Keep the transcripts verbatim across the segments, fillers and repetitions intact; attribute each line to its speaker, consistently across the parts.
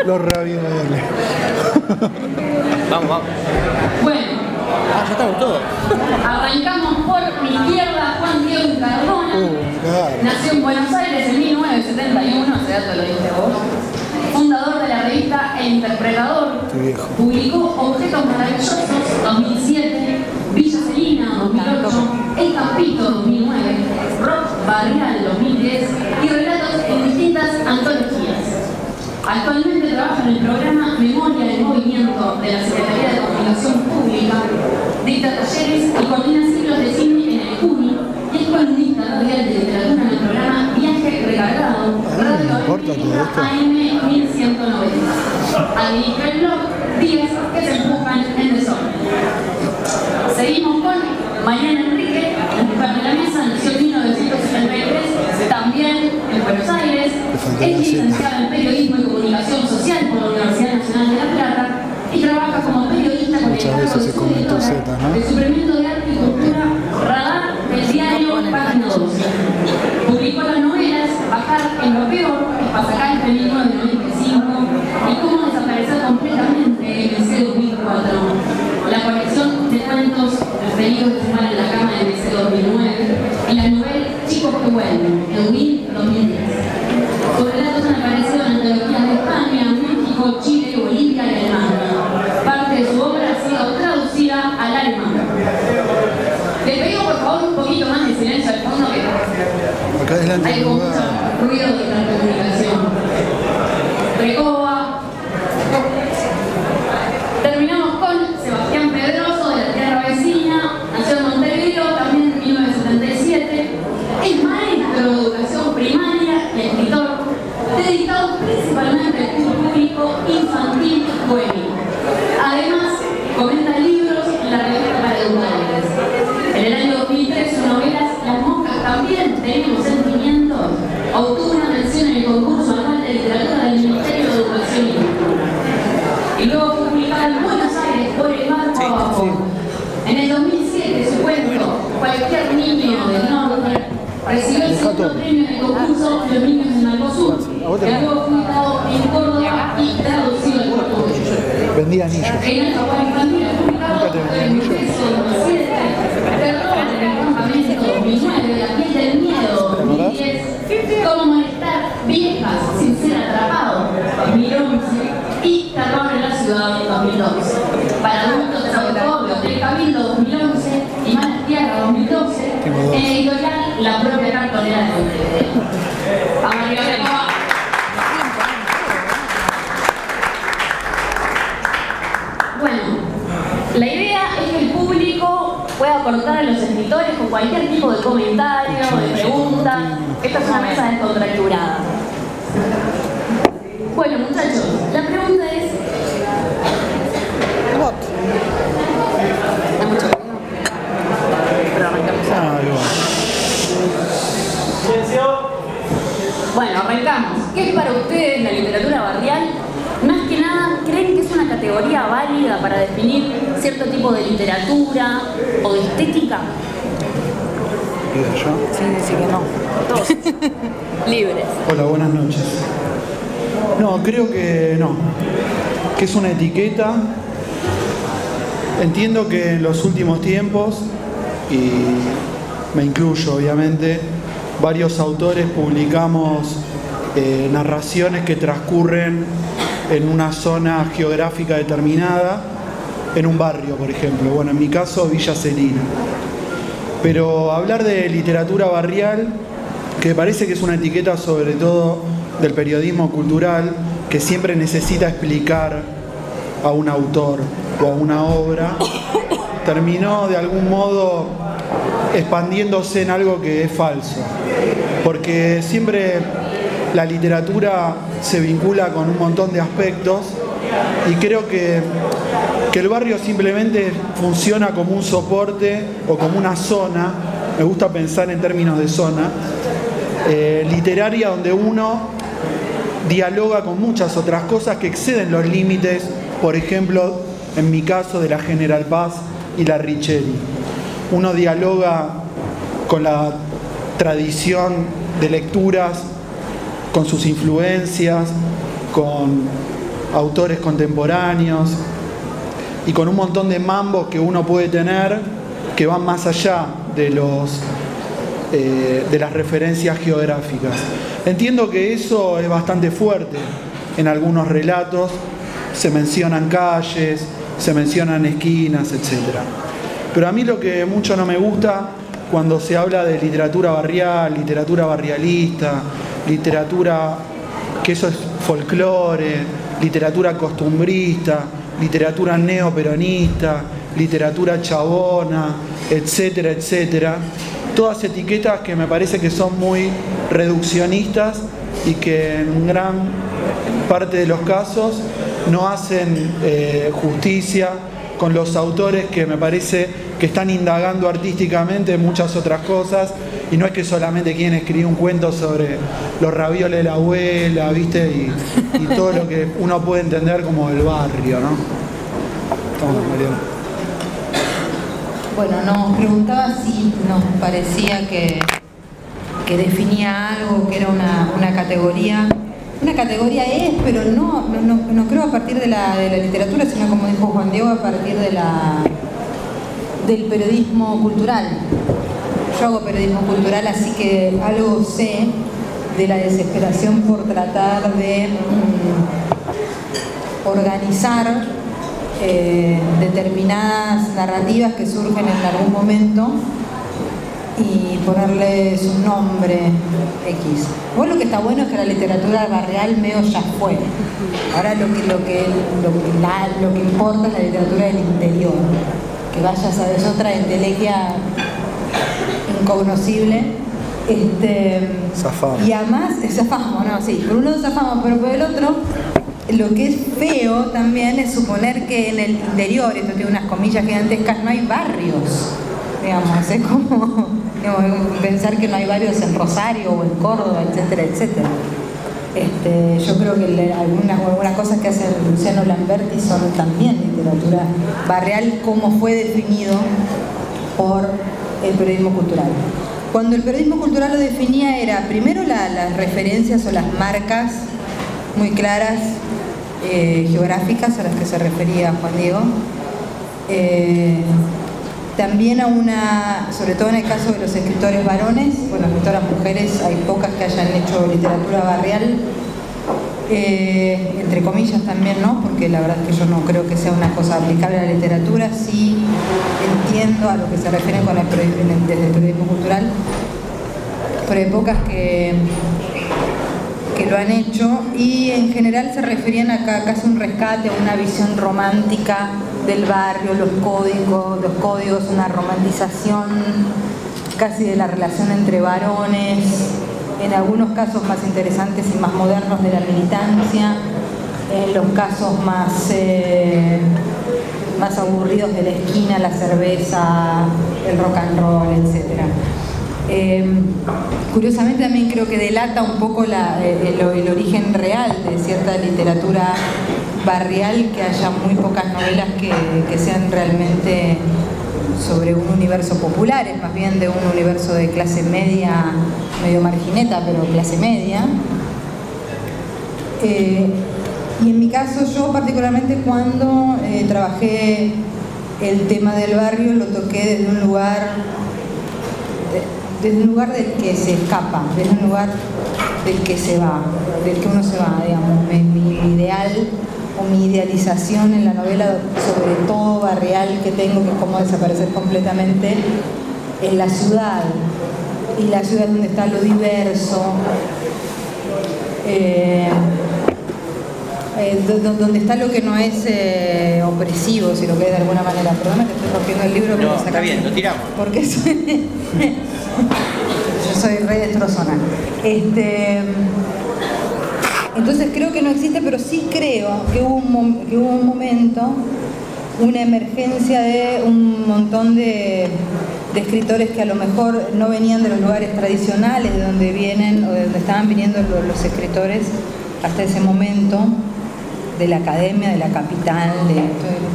Speaker 1: Los ravioles.
Speaker 2: Vamos, vamos.
Speaker 3: Bueno.
Speaker 2: Ah, ya estamos todos.
Speaker 3: Arrancamos por mi izquierda, Juan Diego Cardona.
Speaker 1: Uh, claro.
Speaker 3: Nació en Buenos Aires en mil novecientos setenta y uno, ese dato lo diste vos. Fundador de la revista El Interpretador.
Speaker 1: Qué viejo.
Speaker 3: Publicó Objetos Maravillosos dos mil siete, Villa Celina dos mil ocho, El Campito dos mil nueve, Rock Barrial dos mil diez y relatos en distintas antologías. Actualmente trabaja en el programa Memoria en Movimiento de la Secretaría de Comunicación Pública, dicta talleres y coordina ciclos de cine en el C U N I y es columnista radial de literatura en el programa Viaje Recargado, Radio A M mil ciento noventa. Administra el blog Días que se empujan en desorden. Seguimos con Mariana Enrique, mujer de la mesa, nació en mil novecientos setenta y tres, también en Buenos Aires. Es licenciada en Periodismo y Comunicación Social por la Universidad Nacional de La Plata y trabaja como periodista con el encargo de su editora del suplemento de arte y cultura Radar del diario Página doce. Publicó las novelas Bajar en lo peor, Pasacar entre mil novecientos noventa y cinco y Cómo desaparecer completamente en el C dos mil cuatro. La colección de cuentos referidos de fumar en la cama en el C dos mil nueve y la novela Chicos que vuelven, Eudin dos mil diez. Sus relatos han aparecido en antologías de España, México, Chile, Bolivia y Alemania. Parte de su obra ha sido traducida al alemán. Le pido por favor un poquito más de silencio al fondo, que
Speaker 1: Acá adelante
Speaker 3: hay como mucho ruido de la comunicación. Recoba. Terminamos con Sebastián Pedroso, de la tierra vecina, nació en Montevideo, también en mil novecientos setenta y siete. Es maestro de educación primaria y escritor, dedicado principalmente al público infantil y juvenil. Además, comenta libros en la revista para educadores. En el año dos mil tres, su novela Las moscas también tenemos sentimientos, obtuvo una mención en el concurso anual de literatura del Ministerio de Educación y Cultura. Y luego fue publicada en Buenos Aires por el Marco Abajo. Sí, sí. En el dos mil siete, su cuento Cualquier niño del norte recibió el segundo premio en el concurso Los niños del Mercosur, que luego fue publicado en Córdoba y traducido al portugués.
Speaker 1: Vendía anillos.
Speaker 3: En el Jaguar Infantil publicado en el Peso dos mil siete, Terror en el Campamento dos mil nueve, La piel del miedo dos mil diez, Cómo molestar viejas sin ser atrapado dos mil once y Terror en la ciudad dos mil doce. Para adultos, Trautobios del Cabildo dos mil once y Malas Tierras dos mil doce, en la editorial La propia cartonera de Montevideo. Vamos a llegar de acá. Bueno, la idea es que el público pueda aportar a los escritores con cualquier tipo de comentario, de pregunta. Esta es una mesa descontracturada. Bueno, muchachos, la pregunta es... ¿Hay mucho ruido? Pero arrancamos.
Speaker 1: Ah,
Speaker 3: bueno, arrancamos. ¿Qué es para ustedes la literatura barrial? Más que nada, ¿creen que es una categoría válida para definir cierto tipo de literatura o de estética?
Speaker 1: ¿Pido yo?
Speaker 4: Sí, decir que no.
Speaker 3: Todos. Libres.
Speaker 1: Hola, buenas noches. No, creo que no. Que es una etiqueta. Entiendo que en los últimos tiempos, y me incluyo obviamente, varios autores publicamos eh, narraciones que transcurren en una zona geográfica determinada, en un barrio, por ejemplo. Bueno, en mi caso, Villa Celina. Pero hablar de literatura barrial, que parece que es una etiqueta sobre todo del periodismo cultural, que siempre necesita explicar a un autor o a una obra, terminó de algún modo expandiéndose en algo que es falso. Porque siempre la literatura se vincula con un montón de aspectos y creo que, que el barrio simplemente funciona como un soporte o como una zona, me gusta pensar en términos de zona, eh, literaria donde uno dialoga con muchas otras cosas que exceden los límites, por ejemplo, en mi caso, de la General Paz y la Richeri. Uno dialoga con la tradición de lecturas, con sus influencias, con autores contemporáneos y con un montón de mambos que uno puede tener que van más allá de los eh, de las referencias geográficas. Entiendo que eso es bastante fuerte en algunos relatos, se mencionan calles, se mencionan esquinas, etcétera. Pero a mí lo que mucho no me gusta cuando se habla de literatura barrial, literatura barrialista, literatura que eso es folclore, literatura costumbrista, literatura neoperonista, literatura chabona, etcétera, etcétera. Todas etiquetas que me parece que son muy reduccionistas y que en gran parte de los casos no hacen eh, justicia con los autores que me parece que están indagando artísticamente muchas otras cosas, y no es que solamente quieren escribir un cuento sobre los ravioles de la abuela, ¿viste? Y, y todo lo que uno puede entender como el barrio, ¿no? Toma, Mariana.
Speaker 2: Bueno, nos preguntaba si nos parecía que, que definía algo, que era una, una categoría. Una categoría es, pero no, no, no, no creo a partir de la, de la literatura, sino como dijo Juan Diego, a partir de la, del periodismo cultural. Yo hago periodismo cultural, así que algo sé de la desesperación por tratar de um, organizar eh, determinadas narrativas que surgen en algún momento y ponerle su nombre X. Bueno, lo que está bueno es que la literatura barrial medio ya fue. Ahora lo que, lo que, lo que, la, lo que importa es la literatura del interior. Que vaya a saber, es otra entelequia incognoscible. Este,
Speaker 1: zafamos.
Speaker 2: Y además, zafamos, no, sí, por un lado zafamos, pero por el otro, lo que es feo también es suponer que en el interior, esto tiene unas comillas gigantescas, no hay barrios. Digamos, es como digamos, pensar que no hay barrios en Rosario o en Córdoba, etcétera, etcétera. Este, yo creo que le, algunas, algunas cosas que hace Luciano Lamberti son también literatura barrial, como fue definido por el periodismo cultural. Cuando el periodismo cultural lo definía era primero la, las referencias o las marcas muy claras eh, geográficas a las que se refería Juan Diego. Eh, También a una, sobre todo en el caso de los escritores varones, bueno, escritoras mujeres, hay pocas que hayan hecho literatura barrial, eh, entre comillas también, ¿no? Porque la verdad es que yo no creo que sea una cosa aplicable a la literatura, sí entiendo a lo que se refieren con el, desde el periodismo cultural, pero hay pocas que, que lo han hecho, y en general se referían a casi un rescate, a una visión romántica del barrio, los códigos, los códigos, una romantización casi de la relación entre varones, en algunos casos más interesantes y más modernos de la militancia, en los casos más, eh, más aburridos de la esquina, la cerveza, el rock and roll, etcétera. Eh, curiosamente también creo que delata un poco la, el, el origen real de cierta literatura barrial, que haya muy pocas novelas que, que sean realmente sobre un universo popular, es más bien de un universo de clase media, medio margineta, pero clase media. Eh, y en mi caso, yo particularmente cuando eh, trabajé el tema del barrio, lo toqué desde un lugar de, desde un lugar del que se escapa, desde un lugar del que se va, del que uno se va, digamos. Mi, mi ideal o mi idealización en la novela, sobre todo barrial, que tengo, que es como desaparecer completamente, es la ciudad. Y la ciudad es donde está lo diverso, eh, eh, donde está lo que no es eh, opresivo, si lo que es de alguna manera. Perdóname que estoy rompiendo el libro.
Speaker 4: No, está bien, lo tiramos.
Speaker 2: Porque soy, yo soy re destrozona. Este... Entonces creo que no existe, pero sí creo que hubo un, que hubo un momento, una emergencia de un montón de, de escritores que a lo mejor no venían de los lugares tradicionales de donde vienen o de donde estaban viniendo los, los escritores hasta ese momento, de la academia, de la capital, de, de,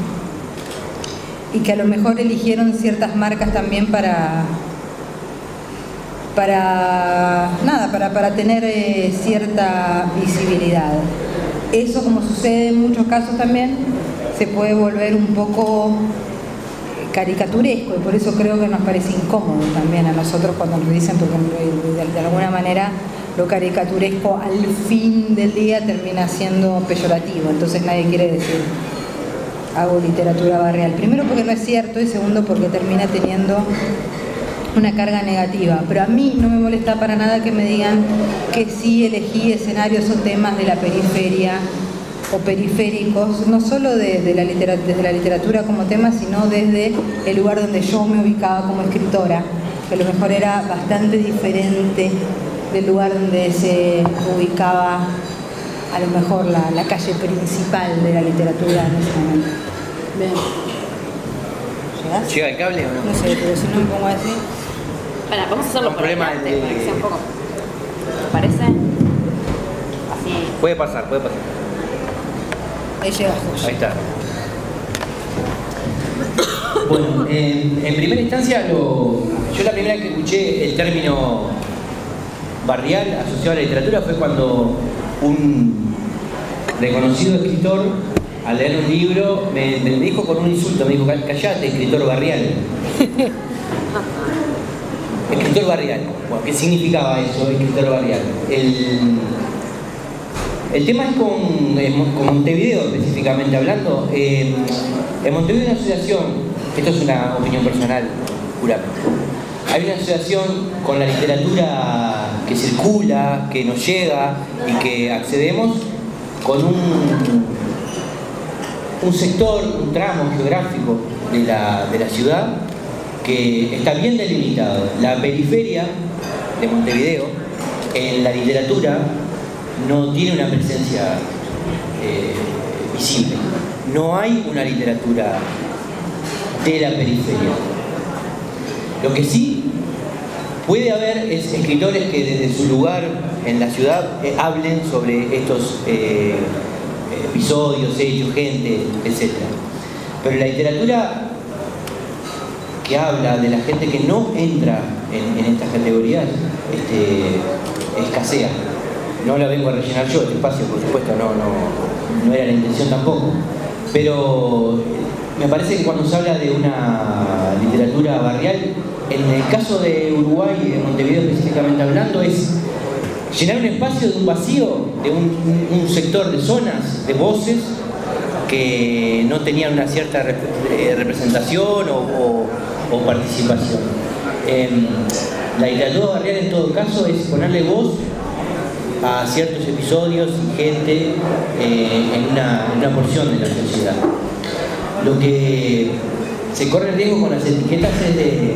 Speaker 2: y que a lo mejor eligieron ciertas marcas también para... para nada, para, para tener eh, cierta visibilidad. eso, como sucede en muchos casos también, se puede volver un poco caricaturesco, y por eso creo que nos parece incómodo también a nosotros cuando nos dicen, porque de, de alguna manera lo caricaturesco al fin del día termina siendo peyorativo, entonces nadie quiere decir hago literatura barrial. Primero porque no es cierto, y segundo porque termina teniendo una carga negativa. Pero a mí no me molesta para nada que me digan que sí elegí escenarios o temas de la periferia o periféricos, no solo de, de la literatura, desde la literatura como tema, sino desde el lugar donde yo me ubicaba como escritora, que a lo mejor era bastante diferente del lugar donde se ubicaba a lo mejor la, la calle principal de la literatura en ese momento. Bien. ¿Llegás?
Speaker 4: ¿Llega el cable o no?
Speaker 2: No sé, pero si no me pongo así.
Speaker 3: Espera, vamos a hacerlo
Speaker 4: Un
Speaker 3: por
Speaker 4: problema
Speaker 3: delante,
Speaker 4: de-
Speaker 3: para que sea un poco. ¿Te parece? Así.
Speaker 4: Puede pasar, puede pasar.
Speaker 2: Ahí llegas vos.
Speaker 4: Ahí está. Bueno, en, en primera instancia, lo, yo la primera que escuché el término barrial asociado a la literatura fue cuando un reconocido escritor, al leer un libro, me, me dijo con un insulto, me dijo, callate, escritor barrial. Escritor barrial. Bueno, ¿qué significaba eso, escritor barrial? El, el tema es con, con Montevideo, específicamente hablando. Eh, en Montevideo hay una asociación, esto es una opinión personal, puramente. Hay una asociación con la literatura que circula, que nos llega y que accedemos con un, un sector, un tramo geográfico de la, de la ciudad que está bien delimitado. La periferia de Montevideo en la literatura no tiene una presencia eh, visible. No hay una literatura de la periferia. Lo que sí puede haber es escritores que desde su lugar en la ciudad eh, hablen sobre estos eh, episodios, hechos, gente, etcétera. Pero la literatura que habla de la gente que no entra en, en estas categorías este, escasea. No la vengo a rellenar yo, este espacio, por supuesto, no, no, no era la intención tampoco. Pero me parece que cuando se habla de una literatura barrial, en el caso de Uruguay y de Montevideo específicamente hablando, es llenar un espacio de un vacío, de un, un sector de zonas, de voces que no tenían una cierta rep eh, representación o, o, o participación. Eh, la literatura barrial en todo caso es ponerle voz a ciertos episodios y gente eh, en, una, en una porción de la sociedad. Lo que se corre el riesgo con las etiquetas es de,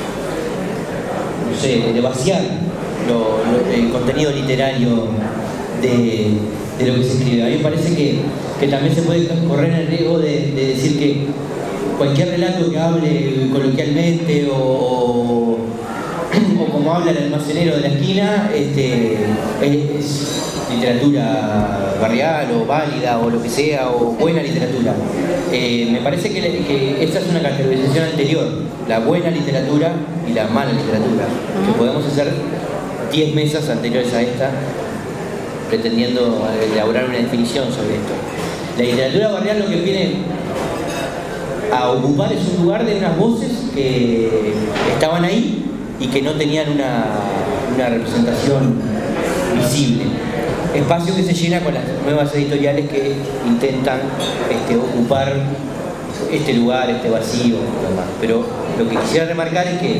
Speaker 4: no sé, de vaciar lo, lo, el contenido literario de, de lo que se escribe. A mí me parece que, que también se puede correr el riesgo de, de decir que cualquier relato que hable coloquialmente o, o como habla el almacenero de la esquina este, es, es literatura barrial o válida o lo que sea, o buena literatura. Eh, me parece que, que esa es una categorización anterior, la buena literatura y la mala literatura, que podemos hacer diez mesas anteriores a esta pretendiendo elaborar una definición sobre esto. La literatura barrial lo que viene a ocupar es un lugar de unas voces que estaban ahí y que no tenían una, una representación visible. Espacio que se llena con las nuevas editoriales que intentan este, ocupar este lugar, este vacío y demás. Pero lo que quisiera remarcar es que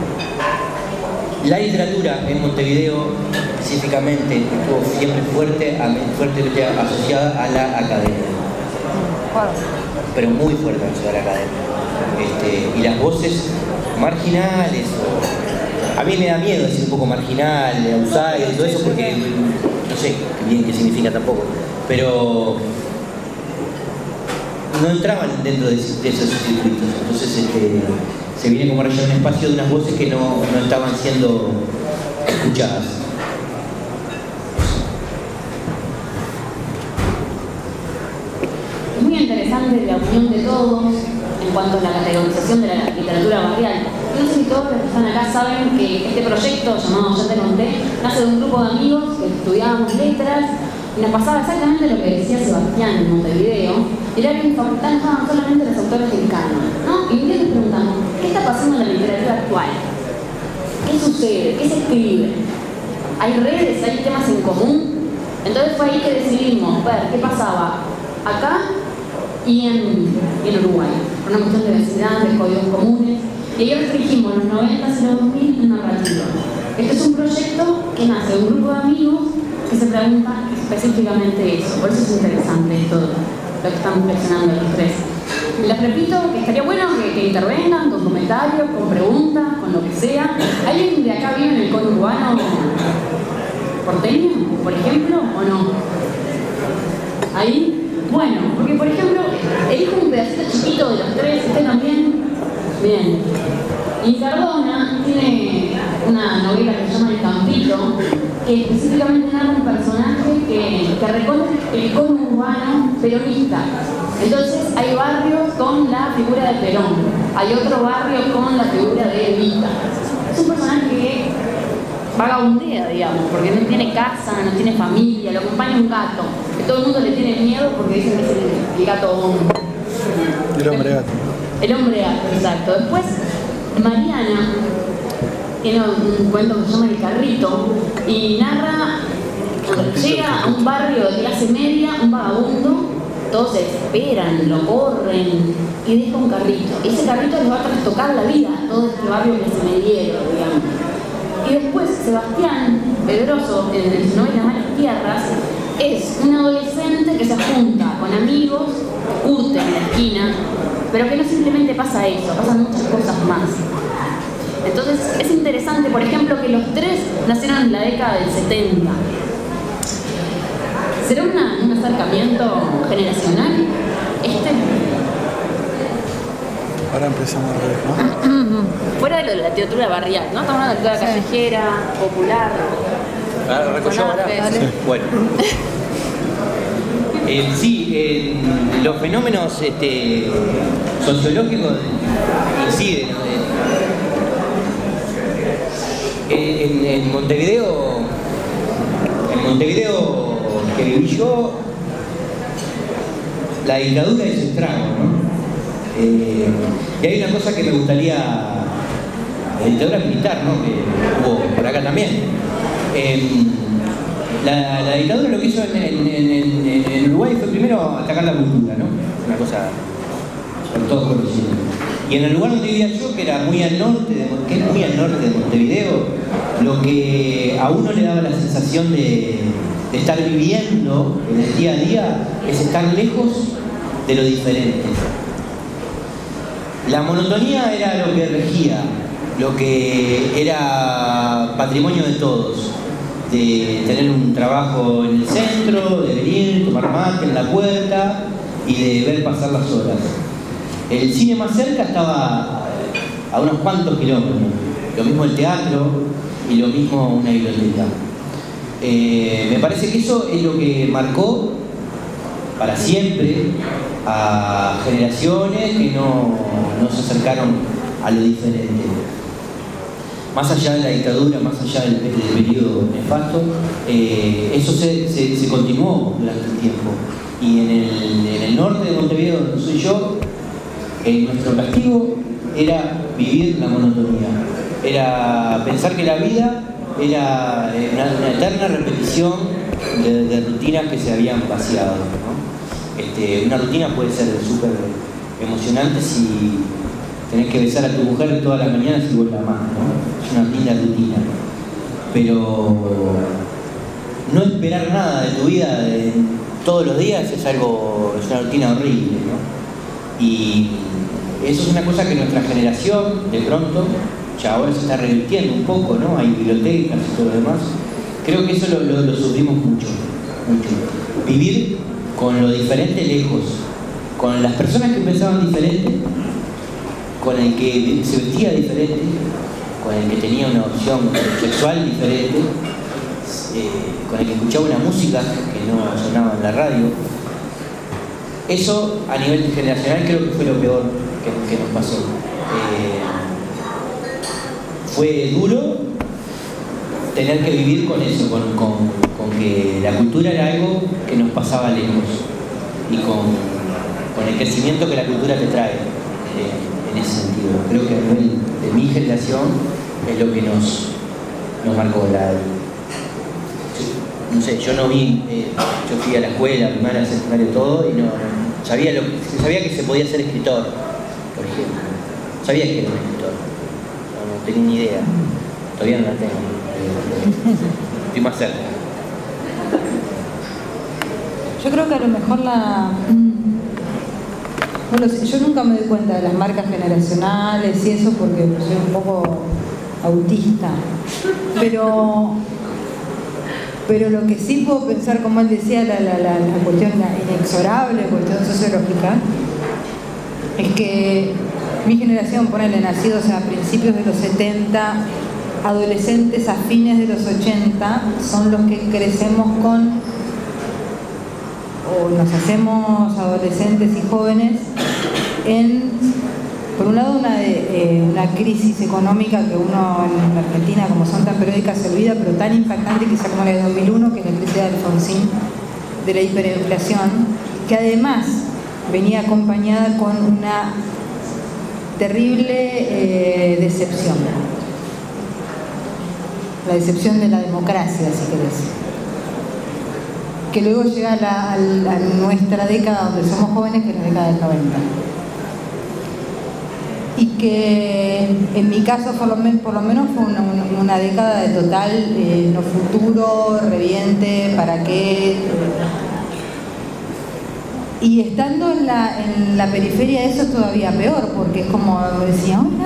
Speaker 4: la literatura en Montevideo específicamente estuvo siempre fuerte, fuertemente asociada a la academia. Pero muy fuerte asociada a la academia. Este, y las voces marginales, a mí me da miedo decir un poco marginal, outsider y todo eso porque no sé bien qué significa tampoco, pero no entraban dentro de, de esos circuitos. Entonces este, se viene como a rellenar un espacio de unas voces que no, no estaban siendo escuchadas.
Speaker 3: Es muy interesante la opinión de todos en cuanto a la categorización de la literatura barrial. No sé si todos los que están acá saben que este proyecto llamado Ya te conté nace de un grupo de amigos que estudiábamos letras Y nos pasaba exactamente lo que decía Sebastián en Montevideo, era que en facultad no estaban solamente los autores del canon, ¿no? Y un día nos preguntamos, ¿qué está pasando en la literatura actual? ¿Qué sucede? ¿Qué se escribe? ¿Hay redes? ¿Hay temas en común? Entonces fue ahí que decidimos ver qué pasaba acá y en, y en Uruguay, por una cuestión de densidad, de códigos comunes. Y ahí restringimos los noventa y los dos mil en narrativa. Este es un proyecto que nace de un grupo de amigos que se pregunta específicamente eso. Por eso es interesante todo lo que estamos reflexionando los tres. Les repito que estaría bueno que, que intervengan con comentarios, con preguntas, con lo que sea. ¿Alguien de acá vive en el conurbano porteño, por ejemplo, o no? ¿Ahí? Bueno, porque por ejemplo, elijo un pedacito chiquito de los tres, ¿usted también? Bien. Y Cardona tiene una novela que se llama El Campito, que específicamente narra un personaje que, que recorre el conurbano peronista. Entonces hay barrios con la figura de Perón, hay otro barrio con la figura de Evita. Es un personaje que vagabundea, digamos, porque no tiene casa, no tiene familia, lo acompaña un gato, que todo el mundo le tiene miedo porque dicen que es el, el gato hombre.
Speaker 1: El hombre gato.
Speaker 3: El hombre gato, exacto. Después, Mariana tiene un cuento que se llama El Carrito y narra, llega a un barrio de clase media, un vagabundo, todos se desesperan, lo corren y deja un carrito. Y ese carrito les va a trastocar la vida a todo este barrio que se mediero, digamos. Y después Sebastián Pedroso, en su novela Malas Tierras, es un adolescente que se junta con amigos, curte en la esquina, pero que no simplemente pasa eso, pasan muchas cosas más. Entonces es interesante, por ejemplo, que los tres nacieron en la década del setenta. ¿Será una, un acercamiento generacional este?
Speaker 1: Ahora empezamos a ver, ¿no?
Speaker 3: Fuera de lo de la literatura barrial, ¿no? Estamos hablando de la literatura callejera, popular.
Speaker 4: Ah, ¿arranco yo ahora?
Speaker 3: Sí.
Speaker 4: Bueno. Eh, sí, eh, los fenómenos este, sociológicos inciden. Eh, en, en Montevideo, en Montevideo que viví yo, la dictadura es estrago, ¿no? Eh, y hay una cosa que me gustaría, la dictadura militar, ¿no? Que hubo por acá también. Eh, la, la dictadura lo que hizo en, en, en, en Uruguay fue primero atacar la cultura, ¿no? Una cosa con todos conocidos. Y en el lugar donde vivía yo, que era muy al norte de, que es muy al norte de Montevideo, lo que a uno le daba la sensación de, de estar viviendo en el día a día es estar lejos de lo diferente. La monotonía era lo que regía, lo que era patrimonio de todos, de tener un trabajo en el centro, de venir, tomar mate en la puerta y de ver pasar las horas. El cine más cerca estaba a unos cuantos kilómetros, lo mismo el teatro y lo mismo una biblioteca. Eh, me parece que eso es lo que marcó para siempre a generaciones que no, no se acercaron a lo diferente. Más allá de la dictadura, más allá del, del periodo nefasto, eh, eso se, se, se continuó durante el tiempo. Y en el, en el norte de Montevideo, donde soy yo, eh, nuestro castigo era vivir la monotonía. Era pensar que la vida era una, una eterna repetición de, de rutinas que se habían vaciado, ¿no? Este, una rutina puede ser súper emocionante si tenés que besar a tu mujer todas las mañanas y vos la amás, ¿no? Es una linda rutina. Pero no esperar nada de tu vida de, todos los días es algo, es una rutina horrible, ¿no? Y eso es una cosa que nuestra generación, de pronto, ya ahora se está revirtiendo un poco, ¿no? Hay bibliotecas y todo lo demás. Creo que eso lo, lo, lo sufrimos mucho, mucho. Vivir con lo diferente lejos, con las personas que pensaban diferente, con el que se vestía diferente, con el que tenía una opción sexual diferente, eh, con el que escuchaba una música que no sonaba en la radio. Eso a nivel generacional creo que fue lo peor que, que nos pasó. Eh, fue duro tener que vivir con eso, con, con, con que la cultura era algo que nos pasaba lejos y con, con el crecimiento que la cultura te trae eh, en ese sentido. Creo que a nivel de mi generación es lo que nos, nos marcó la... No sé, yo no vi, eh, yo fui a la escuela, primaria, secundaria, todo, y no, no sabía, lo, sabía que se podía ser escritor, por ejemplo. Sabía que era un escritor, no, no tenía ni idea, todavía no la tengo, eh, estoy más cerca.
Speaker 2: Yo creo que a lo mejor la... Bueno, yo nunca me doy cuenta de las marcas generacionales y eso porque soy un poco autista, pero... Pero lo que sí puedo pensar, como él decía, la, la, la, la cuestión inexorable, la cuestión sociológica, es que mi generación, ponele, nacidos a principios de los setenta, adolescentes a fines de los ochenta, son los que crecemos con, o nos hacemos adolescentes y jóvenes, en, por un lado, una, eh, una crisis económica que uno en Argentina, como son tan periódicas, se olvida, pero tan impactante quizá como la de dos mil uno, que es la crisis de Alfonsín, de la hiperinflación, que además venía acompañada con una terrible eh, decepción. La decepción de la democracia, si querés. Que luego llega a, la, a, la, a nuestra década, donde somos jóvenes, que es la década del noventa. Y que en mi caso por lo, men, por lo menos fue una, una, una década de total eh, no futuro, reviente, para qué. Y estando en la, en la periferia eso es todavía peor, porque es como decía, hola,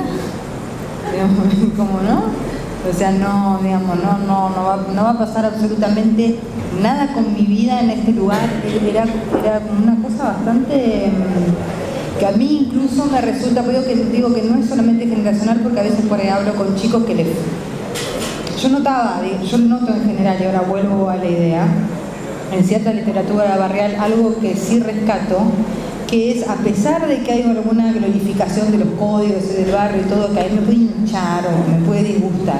Speaker 2: como no, o sea, no, digamos, no, no, no, va, no va a pasar absolutamente nada con mi vida en este lugar. Era, era una cosa bastante... que a mí incluso me resulta, pero que digo que no es solamente generacional, porque a veces por ahí hablo con chicos que les... Yo notaba, yo noto en general, y ahora vuelvo a la idea, en cierta literatura barrial, algo que sí rescato, que es, a pesar de que hay alguna glorificación de los códigos y del barrio y todo, que a mí me puede hinchar o me puede disgustar,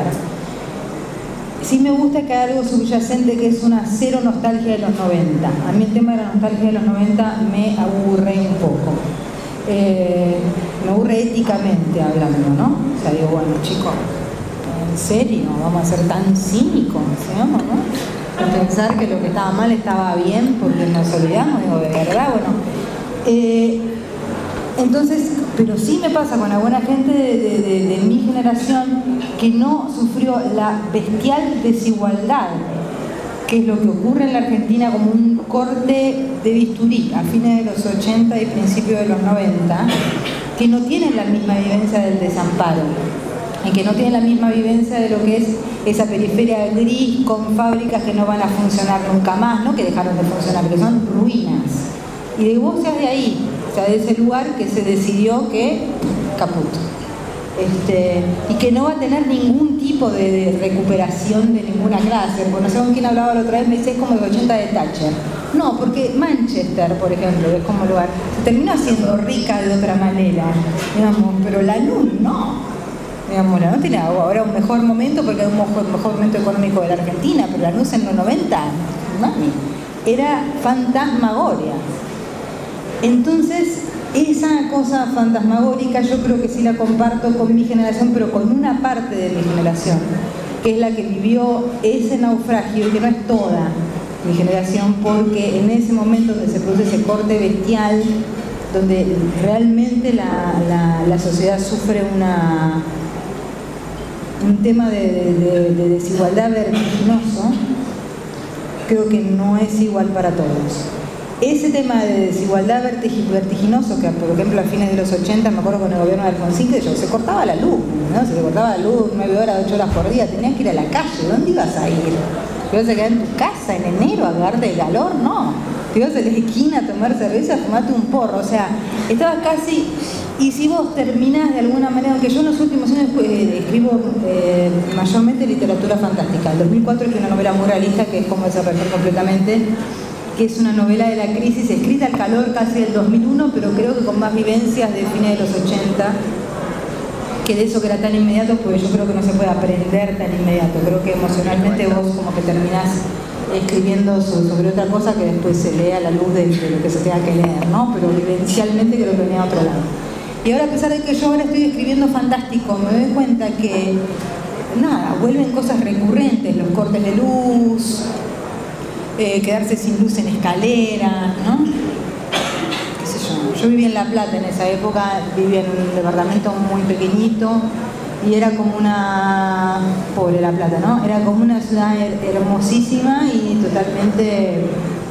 Speaker 2: sí me gusta que hay algo subyacente que es una cero nostalgia de los noventa. A mí el tema de la nostalgia de los noventa me aburre un poco. Eh, me aburre éticamente hablando, ¿no? O sea, digo, bueno, chicos, ¿en serio? ¿Vamos a ser tan cínicos? ¿Digamos, no? De pensar que lo que estaba mal estaba bien porque nos olvidamos, digo, de verdad, bueno. Eh, entonces, pero sí me pasa con alguna gente de, de, de, de mi generación que no sufrió la bestial desigualdad, que es lo que ocurre en la Argentina como un corte de bisturí a fines de los ochenta y principios de los noventa, que no tienen la misma vivencia del desamparo y que no tienen la misma vivencia de lo que es esa periferia gris con fábricas que no van a funcionar nunca más, no que dejaron de funcionar, que son ruinas. Y de vos seas de ahí, o sea, de ese lugar que se decidió que caput. Este, y que no va a tener ningún tipo de, de recuperación de ninguna clase. Porque no sé con quién hablaba la otra vez, me dice es como los ochenta de Thatcher. No, porque Manchester, por ejemplo, es como lugar, se termina siendo rica de otra manera, digamos, pero Lanús no. Digamos, Lanús tiene ahora un mejor momento porque hay un mejor, mejor momento económico de la Argentina, pero Lanús en los noventa, mami, era fantasmagoria. Entonces, esa cosa fantasmagórica yo creo que sí la comparto con mi generación, pero con una parte de mi generación, que es la que vivió ese naufragio, y que no es toda mi generación, porque en ese momento donde se produce ese corte bestial, donde realmente la, la, la sociedad sufre una, un tema de, de, de desigualdad vertiginoso, creo que no es igual para todos. Ese tema de desigualdad vertiginoso, que por ejemplo a fines de los ochenta, me acuerdo con el gobierno de Alfonsín, que yo, se cortaba la luz, ¿no? Se cortaba la luz nueve horas, ocho horas por día, tenías que ir a la calle, ¿dónde ibas a ir? ¿Te ibas a quedar en tu casa en enero a agarrarte el calor? No, te ibas a la esquina a tomar cerveza, a fumarte un porro, o sea, estabas casi... Y si vos terminás de alguna manera, aunque yo en los últimos años eh, escribo eh, mayormente literatura fantástica, el dos mil cuatro que una novela muy realista que es como desaparecer completamente, que es una novela de la crisis, escrita al calor casi del dos mil uno, pero creo que con más vivencias de fines de los ochenta, que de eso que era tan inmediato, porque yo creo que no se puede aprender tan inmediato. Creo que emocionalmente vos como que terminás escribiendo sobre otra cosa que después se lee a la luz de, de lo que se tenga que leer, ¿no? Pero vivencialmente creo que venía a otro lado. Y ahora, a pesar de que yo ahora estoy escribiendo fantástico, me doy cuenta que, nada, vuelven cosas recurrentes, los cortes de luz, eh, quedarse sin luz en escaleras, ¿no? ¿Qué sé yo? Yo vivía en La Plata en esa época, vivía en un departamento muy pequeñito, y era como una, pobre La Plata, ¿no? Era como una ciudad her hermosísima y totalmente eh,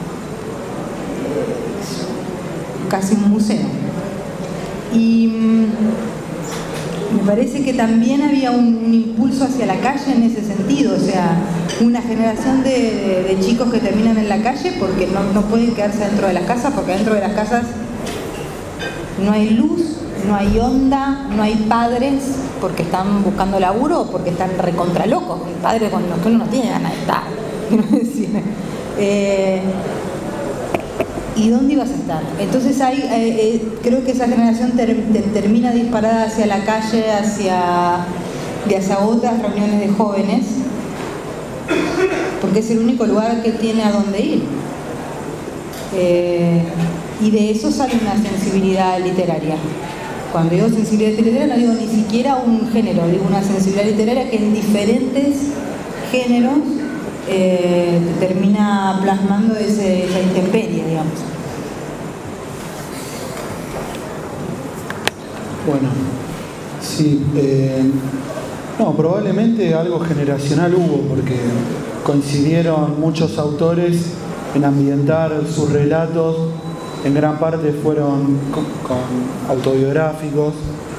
Speaker 2: casi un museo. Y mm, me parece que también había un, un impulso hacia la calle en ese sentido, o sea, una generación de, de, de chicos que terminan en la calle porque no, no pueden quedarse dentro de las casas, porque dentro de las casas no hay luz, no hay onda, no hay padres porque están buscando laburo o porque están recontra locos. El padre con los que uno no tiene ganas de estar. Quiero decir, eh, ¿y dónde ibas a estar? Entonces hay, eh, eh, creo que esa generación ter, ter, termina disparada hacia la calle, hacia, y hacia otras reuniones de jóvenes, porque es el único lugar que tiene a dónde ir. Eh, y de eso sale una sensibilidad literaria. Cuando digo sensibilidad literaria no digo ni siquiera un género, digo una sensibilidad literaria que en diferentes géneros eh, termina plasmando ese, esa intemperie, digamos.
Speaker 1: Bueno, sí, eh, no, probablemente algo generacional hubo, porque coincidieron muchos autores en ambientar sus relatos. En gran parte fueron con, con autobiográficos,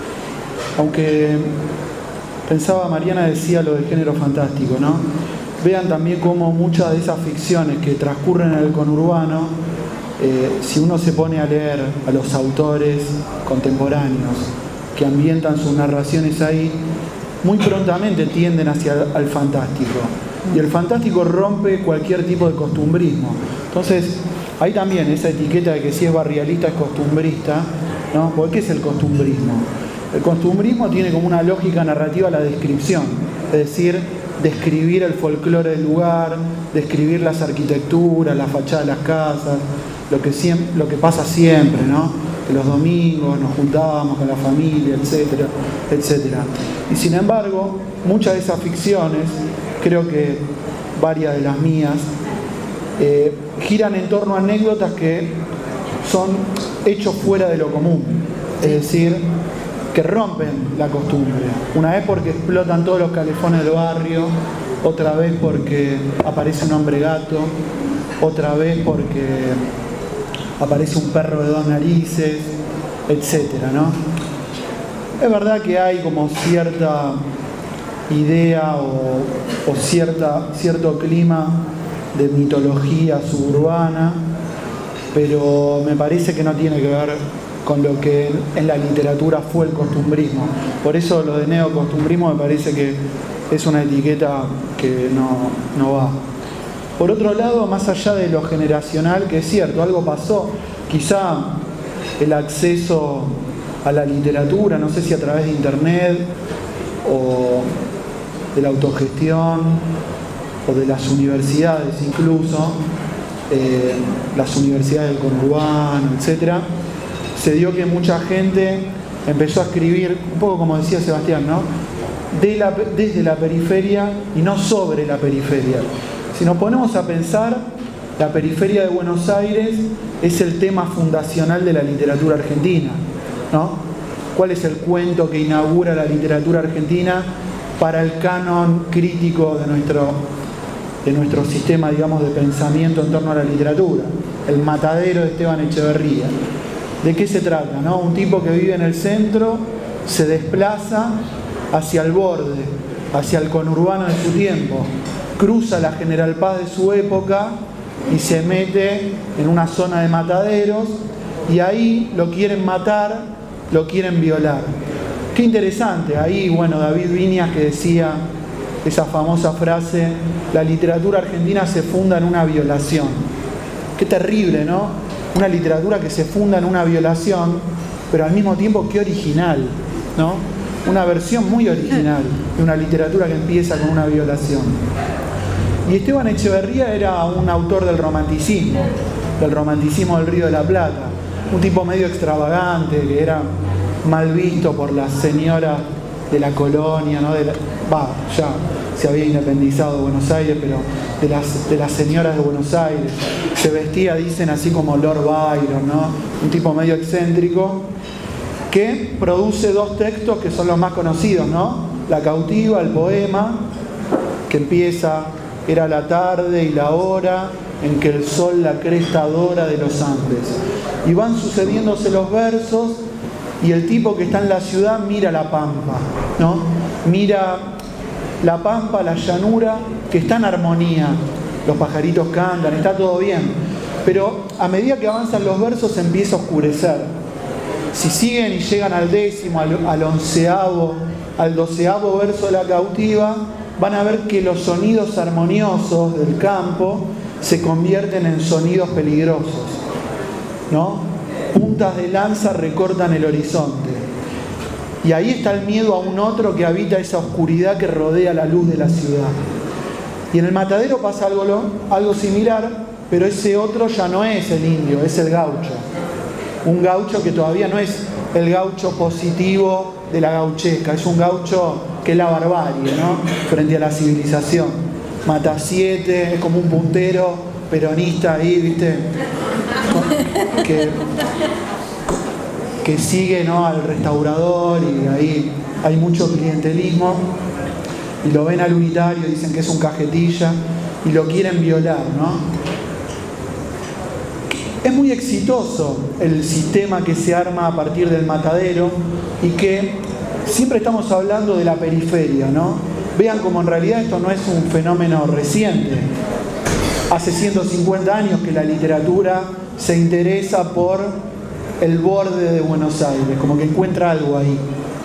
Speaker 1: aunque pensaba, Mariana decía lo del género fantástico, ¿no? Vean también cómo muchas de esas ficciones que transcurren en el conurbano, eh, si uno se pone a leer a los autores contemporáneos que ambientan sus narraciones ahí, muy prontamente tienden hacia el, al fantástico. Y el fantástico rompe cualquier tipo de costumbrismo. Entonces, hay también esa etiqueta de que si es barrialista es costumbrista, ¿no? ¿Por qué es el costumbrismo? El costumbrismo tiene como una lógica narrativa la descripción, es decir, describir el folclore del lugar, describir las arquitecturas, la fachada de las casas, lo que, siempre, lo que pasa siempre, ¿no? Que los domingos nos juntábamos con la familia, etcétera, etcétera. Y sin embargo, muchas de esas ficciones, creo que varias de las mías, Eh, giran en torno a anécdotas que son hechos fuera de lo común, es decir, que rompen la costumbre. Una vez porque explotan todos los calefones del barrio, otra vez porque aparece un hombre gato, otra vez porque aparece un perro de dos narices, etcétera, ¿no? Es verdad que hay como cierta idea o, o cierta, cierto clima de mitología suburbana, pero me parece que no tiene que ver con lo que en la literatura fue el costumbrismo. Por eso lo de neocostumbrismo me parece que es una etiqueta que no, no va. Por otro lado, más allá de lo generacional, que es cierto, algo pasó, quizá el acceso a la literatura, no sé si a través de internet o de la autogestión, o de las universidades incluso, eh, las universidades del conurbano, etcétera, se dio que mucha gente empezó a escribir, un poco como decía Sebastián, ¿no? De la, desde la periferia y no sobre la periferia. Si nos ponemos a pensar, la periferia de Buenos Aires es el tema fundacional de la literatura argentina, ¿no? ¿Cuál es el cuento que inaugura la literatura argentina para el canon crítico de nuestro de nuestro sistema, digamos, de pensamiento en torno a la literatura? El Matadero de Esteban Echeverría. ¿De qué se trata, no? Un tipo que vive en el centro, se desplaza hacia el borde, hacia el conurbano de su tiempo, cruza la General Paz de su época y se mete en una zona de mataderos, y ahí lo quieren matar, lo quieren violar. Qué interesante. Ahí, bueno, David Viñas, que decía esa famosa frase, la literatura argentina se funda en una violación. Qué terrible, ¿no? Una literatura que se funda en una violación, pero al mismo tiempo qué original, ¿no? Una versión muy original de una literatura que empieza con una violación. Y Esteban Echeverría era un autor del romanticismo, del romanticismo del Río de la Plata, un tipo medio extravagante, que era mal visto por las señoras de la colonia, ¿no? De la, va, ya se había independizado de Buenos Aires, pero de las, de las señoras de Buenos Aires. Se vestía, dicen, así como Lord Byron, ¿no? Un tipo medio excéntrico, que produce dos textos que son los más conocidos, ¿no? La cautiva, el poema, que empieza: era la tarde y la hora en que el sol la cresta dora de los Andes. Y van sucediéndose los versos, y el tipo que está en la ciudad mira la pampa, ¿no? Mira la pampa, la llanura, que está en armonía. Los pajaritos cantan, está todo bien. Pero a medida que avanzan los versos empieza a oscurecer. Si siguen y llegan al décimo, al, al onceavo, al doceavo verso de la cautiva, van a ver que los sonidos armoniosos del campo se convierten en sonidos peligrosos, ¿no? Puntas de lanza recortan el horizonte. Y ahí está el miedo a un otro que habita esa oscuridad que rodea la luz de la ciudad. Y en el matadero pasa algo, algo similar, pero ese otro ya no es el indio, es el gaucho. Un gaucho que todavía no es el gaucho positivo de la gauchesca, es un gaucho que es la barbarie, ¿no? Frente a la civilización. Mata siete, es como un puntero peronista ahí, ¿viste? Que, que sigue, ¿no?, al restaurador, y ahí hay mucho clientelismo, y lo ven al unitario, dicen que es un cajetilla, y lo quieren violar, ¿no? Es muy exitoso el sistema que se arma a partir del matadero, y que siempre estamos hablando de la periferia, ¿no? Vean como en realidad esto no es un fenómeno reciente. Hace ciento cincuenta años que la literatura se interesa por el borde de Buenos Aires, como que encuentra algo ahí.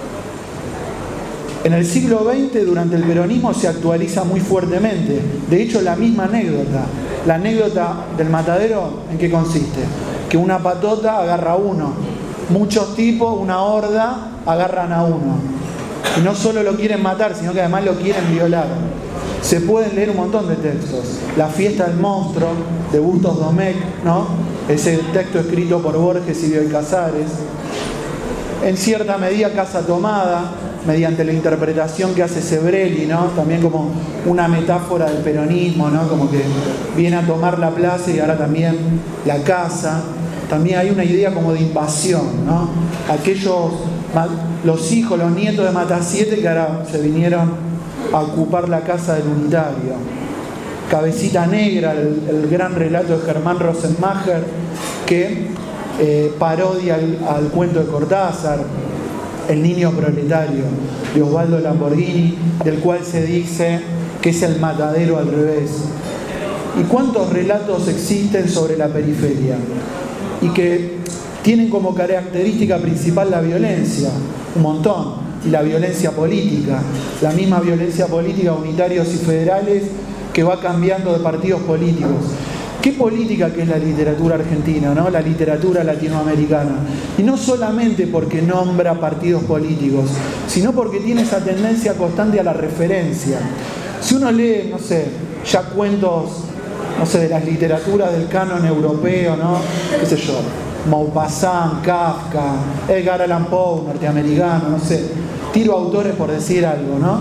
Speaker 1: En el siglo veinte, durante el peronismo, se actualiza muy fuertemente. De hecho, la misma anécdota. La anécdota del matadero, ¿en qué consiste? Que una patota agarra a uno. Muchos tipos, una horda, agarran a uno. Y no solo lo quieren matar, sino que además lo quieren violar. Se pueden leer un montón de textos. La fiesta del monstruo, de Bustos Domecq, ¿no? Ese texto escrito por Borges y Bioy Casares. En cierta medida, Casa Tomada, mediante la interpretación que hace Sebrelli, ¿no? También como una metáfora del peronismo, ¿no? Como que viene a tomar la plaza y ahora también la casa. También hay una idea como de invasión, ¿no? Aquellos, los hijos, los nietos de Matasiete, que ahora se vinieron a ocupar la casa del unitario. Cabecita Negra, el, el gran relato de Germán Rosenmacher, que eh, parodia al, al cuento de Cortázar. El niño proletario, de Osvaldo Lamborghini, del cual se dice que es el matadero al revés. ¿Y cuántos relatos existen sobre la periferia? Y que tienen como característica principal la violencia, un montón, y la violencia política, la misma violencia política, unitarios y federales, que va cambiando de partidos políticos. ¿Qué política que es la literatura argentina, ¿no? La literatura latinoamericana? Y no solamente porque nombra partidos políticos, sino porque tiene esa tendencia constante a la referencia. Si uno lee, no sé, ya cuentos, no sé, de las literaturas del canon europeo, ¿no? Qué sé yo, Maupassant, Kafka, Edgar Allan Poe, norteamericano, no sé. Tiro autores por decir algo, ¿no?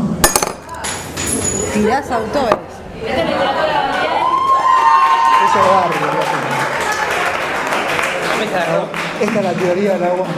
Speaker 2: Tirás autores.
Speaker 1: Eso es barrio. Esta es la teoría del aguante.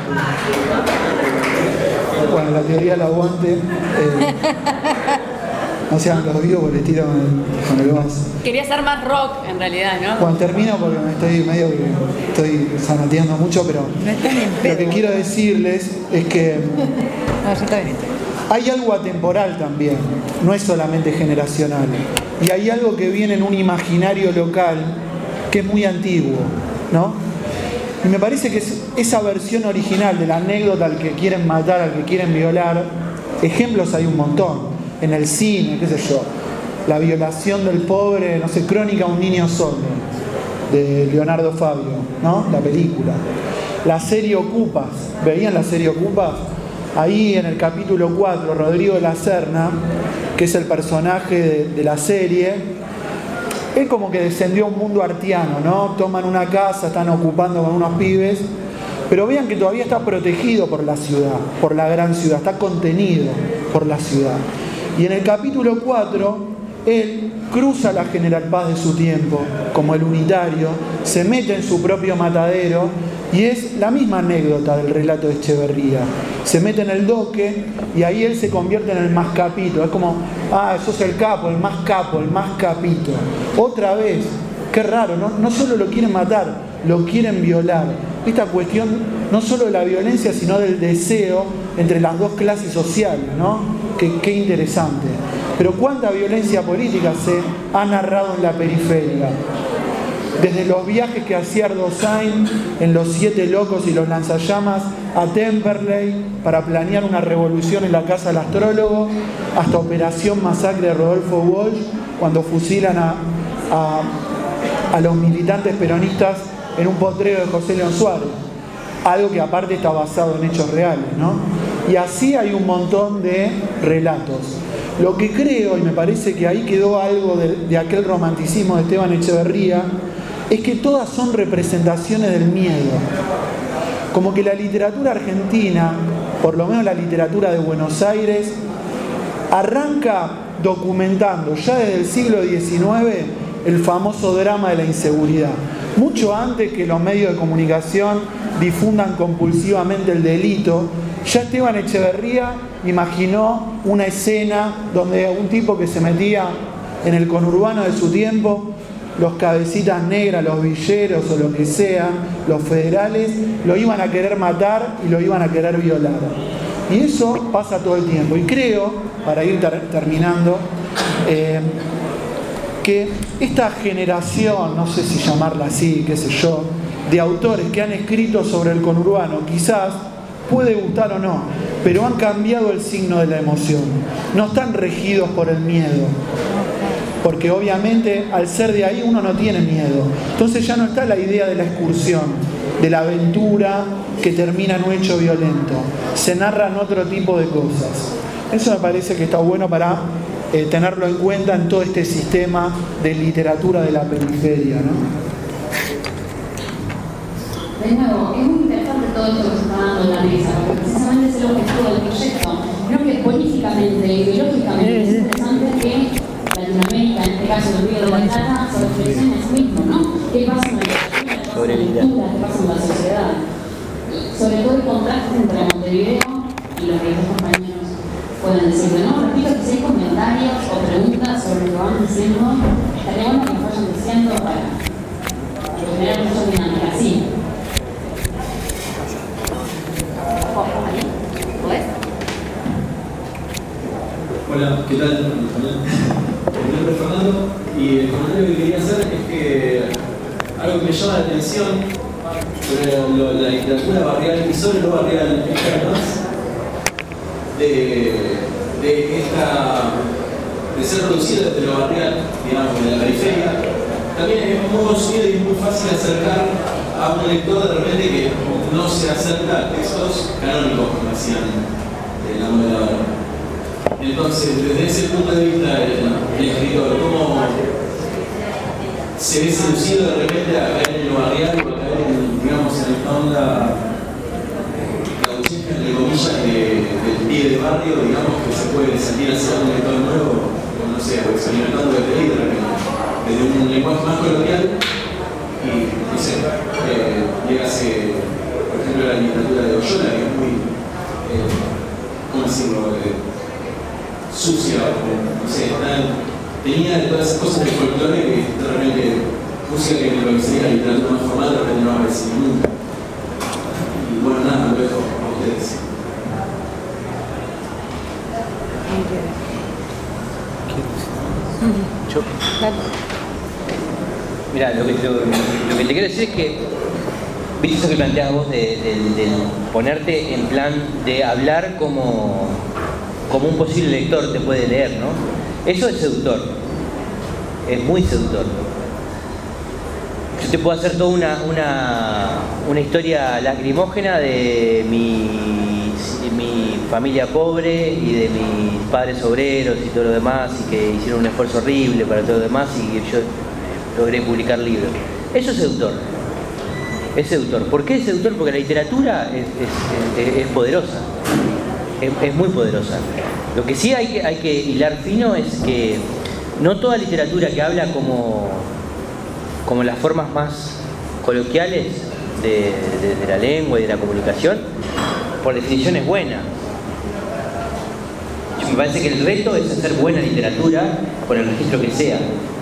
Speaker 1: Bueno, la teoría del aguante. Eh, no sean los vivos porque les tiro con el, con el vaso.
Speaker 5: Quería ser más rock en realidad, ¿no?
Speaker 1: Bueno, termino porque me estoy medio que estoy zanateando mucho, pero
Speaker 2: No están en pedo.
Speaker 1: lo que quiero decirles es que
Speaker 2: No, ya está bien.
Speaker 1: hay algo atemporal también, no es solamente generacional. Y hay algo que viene en un imaginario local que es muy antiguo, ¿no? Y me parece que es esa versión original de la anécdota al que quieren matar, al que quieren violar, ejemplos hay un montón. En el cine, qué sé yo, la violación del pobre, no sé, Crónica de un niño sordo, de Leonardo Fabio, ¿no? La película. La serie Ocupas, ¿veían la serie Ocupas? Ahí en el capítulo cuatro, Rodrigo de la Serna, que es el personaje de, de la serie, él como que descendió a un mundo artiano, ¿no? Toman una casa, están ocupando con unos pibes, pero vean que todavía está protegido por la ciudad, por la gran ciudad, está contenido por la ciudad. Y en el capítulo cuatro, él cruza la General Paz de su tiempo, como el unitario, se mete en su propio matadero, y es la misma anécdota del relato de Echeverría. Se mete en el doque y ahí él se convierte en el más capito. Es como, ah, sos el capo, el más capo, el más capito. Otra vez, qué raro, ¿no? No solo lo quieren matar, lo quieren violar. Esta cuestión no solo de la violencia, sino del deseo entre las dos clases sociales, ¿no? Qué, qué interesante. Pero cuánta violencia política se ha narrado en la periferia. Desde los viajes que hacía Erdogan en Los Siete Locos y los Lanzallamas a Temperley para planear una revolución en la Casa del Astrólogo, hasta Operación Masacre de Rodolfo Walsh, cuando fusilan a, a, a los militantes peronistas en un potrero de José León Suárez. Algo que aparte está basado en hechos reales, ¿no? Y así hay un montón de relatos. Lo que creo, y me parece que ahí quedó algo de, de aquel romanticismo de Esteban Echeverría, es que todas son representaciones del miedo. Como que la literatura argentina, por lo menos la literatura de Buenos Aires, arranca documentando ya desde el siglo diecinueve el famoso drama de la inseguridad. Mucho antes que los medios de comunicación difundan compulsivamente el delito, ya Esteban Echeverría imaginó una escena donde un tipo que se metía en el conurbano de su tiempo, los cabecitas negras, los villeros o lo que sea, los federales, lo iban a querer matar y lo iban a querer violar. Y eso pasa todo el tiempo. Y creo, para ir ter- terminando, eh, que esta generación, no sé si llamarla así, qué sé yo, de autores que han escrito sobre el conurbano, quizás puede gustar o no, pero han cambiado el signo de la emoción. No están regidos por el miedo. Porque obviamente al ser de ahí uno no tiene miedo. Entonces ya no está la idea de la excursión, de la aventura que termina en un hecho violento. Se narran otro tipo de cosas. Eso me parece que está bueno para eh, tenerlo en cuenta en todo este sistema de literatura de la periferia, ¿no?
Speaker 3: De nuevo, es muy interesante todo esto que se está dando en la mesa, porque precisamente es el objetivo del proyecto. Creo que políticamente y ideológicamente es interesante que Latinoamérica, en este caso el Río de la Plata, se reflexiona a sí mismo, ¿no? ¿Qué pasa en la literatura? ¿Qué pasa en la cultura? ¿Qué pasa en la sociedad? Y sobre todo el contraste entre Montevideo y lo que los compañeros pueden decir. De nuevo, repito que si hay comentarios o preguntas sobre lo que van diciendo, estaría bueno que nos vayan diciendo para, para generar mucha dinámica. Sí.
Speaker 6: Hola, ¿qué tal? Mi nombre es Fernando y el comentario que quería hacer es que algo que me llama la atención sobre lo, la literatura barrial y sobre lo barrial es que además de, de, esta, de ser producido desde lo barrial, digamos, de la periferia, también es muy conocido y muy fácil acercar a un lector de repente que no se acerca a textos canónicos, como decían de la novela. Entonces, desde ese punto de vista, el, el escritor, ¿cómo se ve seducido de repente a caer en lo barrial o a caer en, digamos, en esta onda traducida, entre comillas, de, del pibe de barrio, digamos, que se puede sentir hacia un lector nuevo, o no sé, o experimentando desde ahí de repente, desde un lenguaje más coloquial, y, no sé, eh, llegase, por ejemplo, la literatura de Oyola, que es muy, eh, ¿cómo decirlo?, eh, sucia, o no sé, tan, tenía todas esas cosas del folclore que de repente música que lo que sería la literatura más formal de repente no va a aparecer nunca. Y bueno, nada, lo dejo a ustedes.
Speaker 4: Yo. Mira, lo que, lo, lo que te quiero decir es que viste eso que planteas vos de, de, de ponerte en plan de hablar como como un posible lector te puede leer, ¿no? Eso es seductor, es muy seductor. Yo te puedo hacer toda una, una, una historia lacrimógena de mi, mi familia pobre y de mis padres obreros y todo lo demás, y que hicieron un esfuerzo horrible para todo lo demás, y que yo logré publicar libros. Eso es seductor. Es seductor. ¿Por qué es seductor? Porque la literatura es, es, es, es poderosa. Es, es muy poderosa. Lo que sí hay que, hay que hilar fino es que no toda literatura que habla como, como las formas más coloquiales de, de, de la lengua y de la comunicación, por definición es buena. Me parece que el reto es hacer buena literatura por el registro que sea.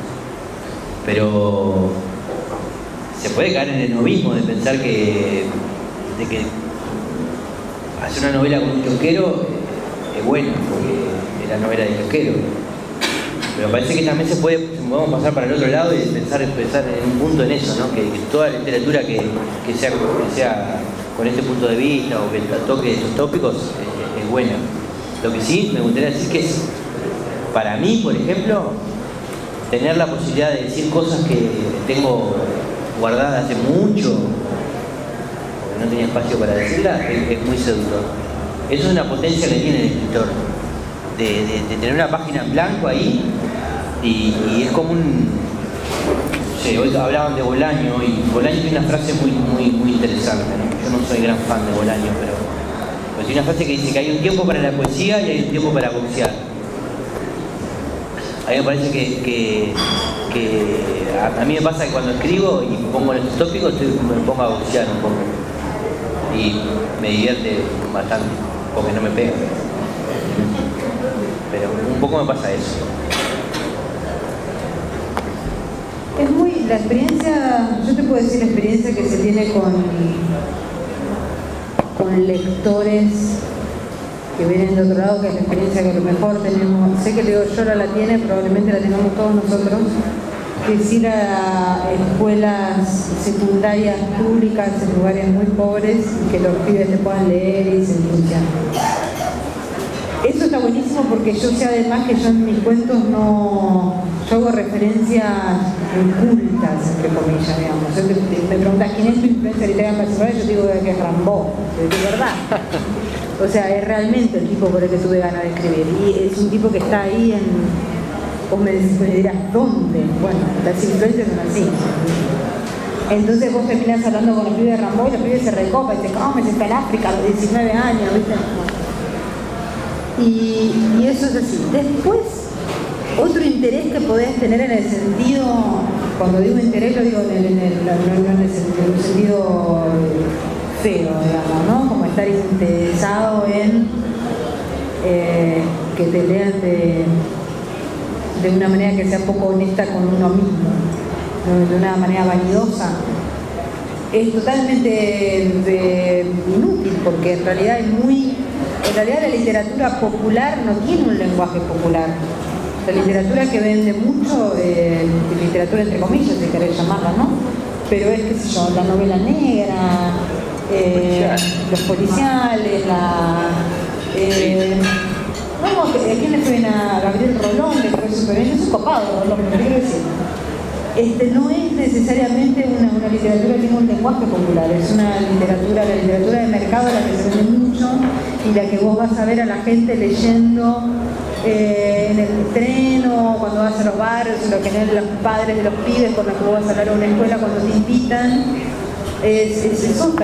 Speaker 4: Pero se puede caer en el novismo de pensar que, de que hacer una novela con un kiosquero es bueno, porque es la novela de kiosquero. Pero parece que también se puede, podemos pasar para el otro lado y pensar, pensar en un punto en eso, ¿no? Que, que toda la literatura que, que, sea, que sea con este punto de vista o que toque estos tópicos es, es buena. Lo que sí me gustaría decir que es, para mí, por ejemplo, tener la posibilidad de decir cosas que tengo guardadas hace mucho, porque no tenía espacio para decirlas, es, es muy seductor. Eso es una potencia que tiene el escritor, de, de, de tener una página en blanco ahí, y, y es como un... No sé, hoy hablaban de Bolaño, y Bolaño tiene una frase muy, muy, muy interesante, ¿no? Yo no soy gran fan de Bolaño, pero, pero tiene una frase que dice que hay un tiempo para la poesía y hay un tiempo para boxear. A mí me parece que, que, que a, a mí me pasa que cuando escribo y pongo estos tópicos, estoy, me pongo a boxear un poco. Y me divierte bastante, porque no me pega. Pero un poco me pasa eso.
Speaker 2: Es muy, la experiencia, yo te puedo decir la experiencia que se tiene con, con lectores que vienen de otro lado, que es la experiencia que a lo mejor tenemos, sé que Leo Llora la tiene, probablemente la tengamos todos nosotros, que es ir a escuelas secundarias públicas en lugares muy pobres y que los pibes te puedan leer y se ensucian. Eso está buenísimo porque yo sé además que yo en mis cuentos no... Yo hago referencias ocultas, entre comillas, digamos. Yo te, te, me preguntas quién es tu influencia literaria personal, yo te digo que es Rimbaud, de verdad. O sea, es realmente el tipo por el que tuve ganas de escribir. Y es un tipo que está ahí en... Vos me, me dirás, ¿dónde? Bueno, las influencias son así. Entonces vos terminás hablando con los pibes de Rimbaud y los pibes se recopan y te comes, está en África a los diecinueve años, ¿viste? Y, y eso es así. Después, otro interés que podés tener en el sentido, cuando digo interés lo digo en el, en el, no, no en el sentido, en el sentido feo, digamos, ¿no? Como estar interesado en eh, que te lean de, de una manera que sea poco honesta con uno mismo, ¿no? De una manera vanidosa. Es totalmente de, inútil, porque en realidad es muy... En realidad la literatura popular no tiene un lenguaje popular. La literatura que vende mucho, eh, literatura entre comillas, si querés llamarla, ¿no? Pero es, qué sé yo, la novela negra, eh, los policiales, la... Eh, no, ¿a quién le suena? A Gabriel Rolón, que fue súper bien, yo soy copado, Rolón, pero quiero decir. Este, no es necesariamente una, una literatura que tiene un lenguaje popular, es una literatura, la literatura de mercado, la que se vende mucho y la que vos vas a ver a la gente leyendo eh, en el tren o cuando vas a los barrios, lo que tienen los padres de los pibes con los que vos vas a hablar a una escuela cuando te invitan, es, es, es otra.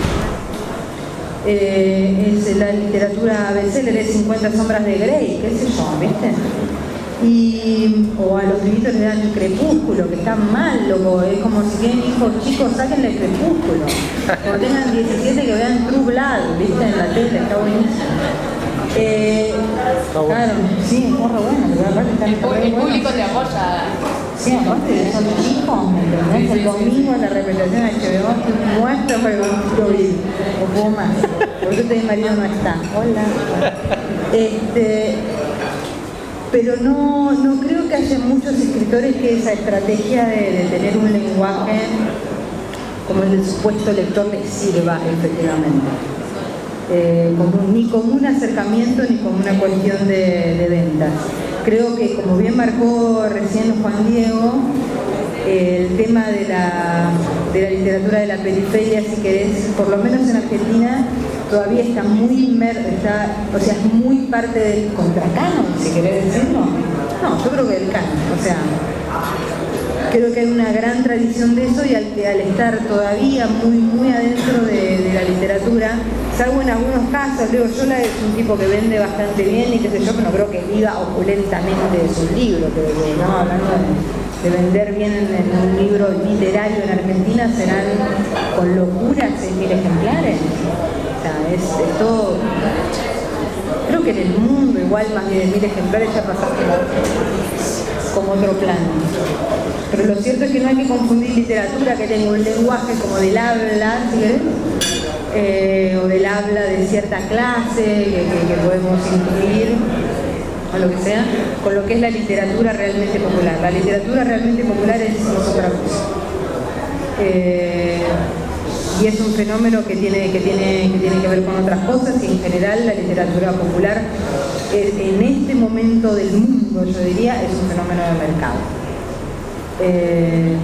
Speaker 2: Eh, es la literatura bestseller de cincuenta sombras de Grey, qué sé yo, ¿viste? Y, o a los niñitos le dan el Crepúsculo, que está mal, loco, es como si tienen hijos chicos, sáquenle el Crepúsculo. Cuando tengan diecisiete que vean True Blood, ¿viste? En la tele, está buenísimo. Eh, claro, sí, es muy bueno, pero aparte está
Speaker 5: El, pu- el
Speaker 2: bueno.
Speaker 5: público te apoya.
Speaker 2: Sí, aparte son chicos, ¿me entendés? El domingo en la repetición de H B O te muestra para lo vi, o puedo más, porque este mi marido no está. Hola. Este... Pero no, no creo que haya muchos escritores que esa estrategia de, de tener un lenguaje como el del supuesto lector les sirva efectivamente. Eh, como, ni como un acercamiento ni como una cuestión de, de ventas. Creo que, como bien marcó recién Juan Diego, eh, el tema de la, de la literatura de la periferia, si querés, por lo menos en Argentina, todavía está muy inmerso, está, o sea, es muy parte del contracanon, si querés decirlo. No, yo creo que del canon, o sea, creo que hay una gran tradición de eso y al, al estar todavía muy, muy adentro de, de la literatura, salvo en algunos casos, digo, Yola es un tipo que vende bastante bien y qué sé yo, pero no creo que viva opulentamente de sus libros, pero que, no, hablando de, de vender bien en, en un libro literario en Argentina, serán con locura seis mil ejemplares. O sea, es, es todo... Creo que en el mundo igual más de diez mil ejemplares ya pasaste como otro plano. Pero lo cierto es que no hay que confundir literatura que tenga un lenguaje como del habla, ¿sí querés? Eh, o del habla de cierta clase que, que, que podemos incluir o lo que sea, con lo que es la literatura realmente popular. La literatura realmente popular es, es otra cosa. Eh, y es un fenómeno que tiene, que, tiene, que tiene que ver con otras cosas y en general la literatura popular eh, en este momento del mundo, yo diría, es un fenómeno de mercado. Eh,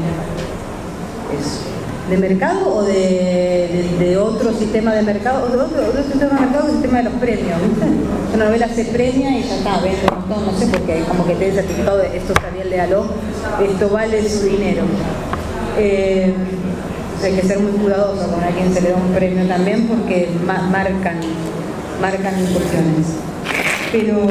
Speaker 2: es, ¿De mercado o de, de, de otro sistema de mercado? O de otro, otro sistema de mercado, el sistema de los premios, ¿viste? Una novela se premia y ya está, vende un montón, no sé, porque como que te den certificado de esto está bien, léalo, esto vale su dinero. Eh, o sea, hay que ser muy cuidadoso con a quien se le da un premio también porque ma marcan, marcan incursiones. Pero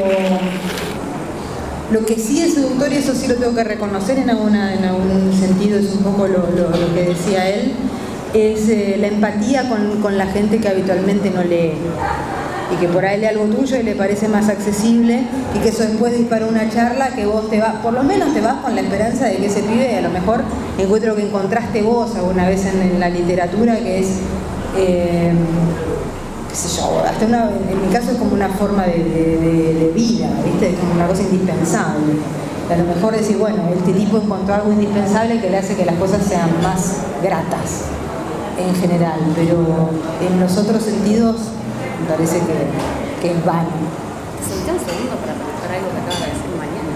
Speaker 2: lo que sí es seductor, y eso sí lo tengo que reconocer en, alguna, en algún sentido, es un poco lo, lo, lo que decía él, es eh, la empatía con, con la gente que habitualmente no lee. Y que por ahí lee algo tuyo y le parece más accesible y que eso después dispara una charla que vos te vas, por lo menos te vas con la esperanza de que ese pibe a lo mejor encuentre lo que encontraste vos alguna vez en, en la literatura, que es, eh, qué sé yo, hasta una, en mi caso es como una forma de, de, de, de vida, ¿viste? Es como una cosa indispensable. A lo mejor decir, bueno, este tipo encontró algo indispensable que le hace que las cosas sean más gratas en general, pero en los otros sentidos me parece que, que es vano.
Speaker 5: ¿Te sentí un segundo para preguntar algo que acabas de decir mañana?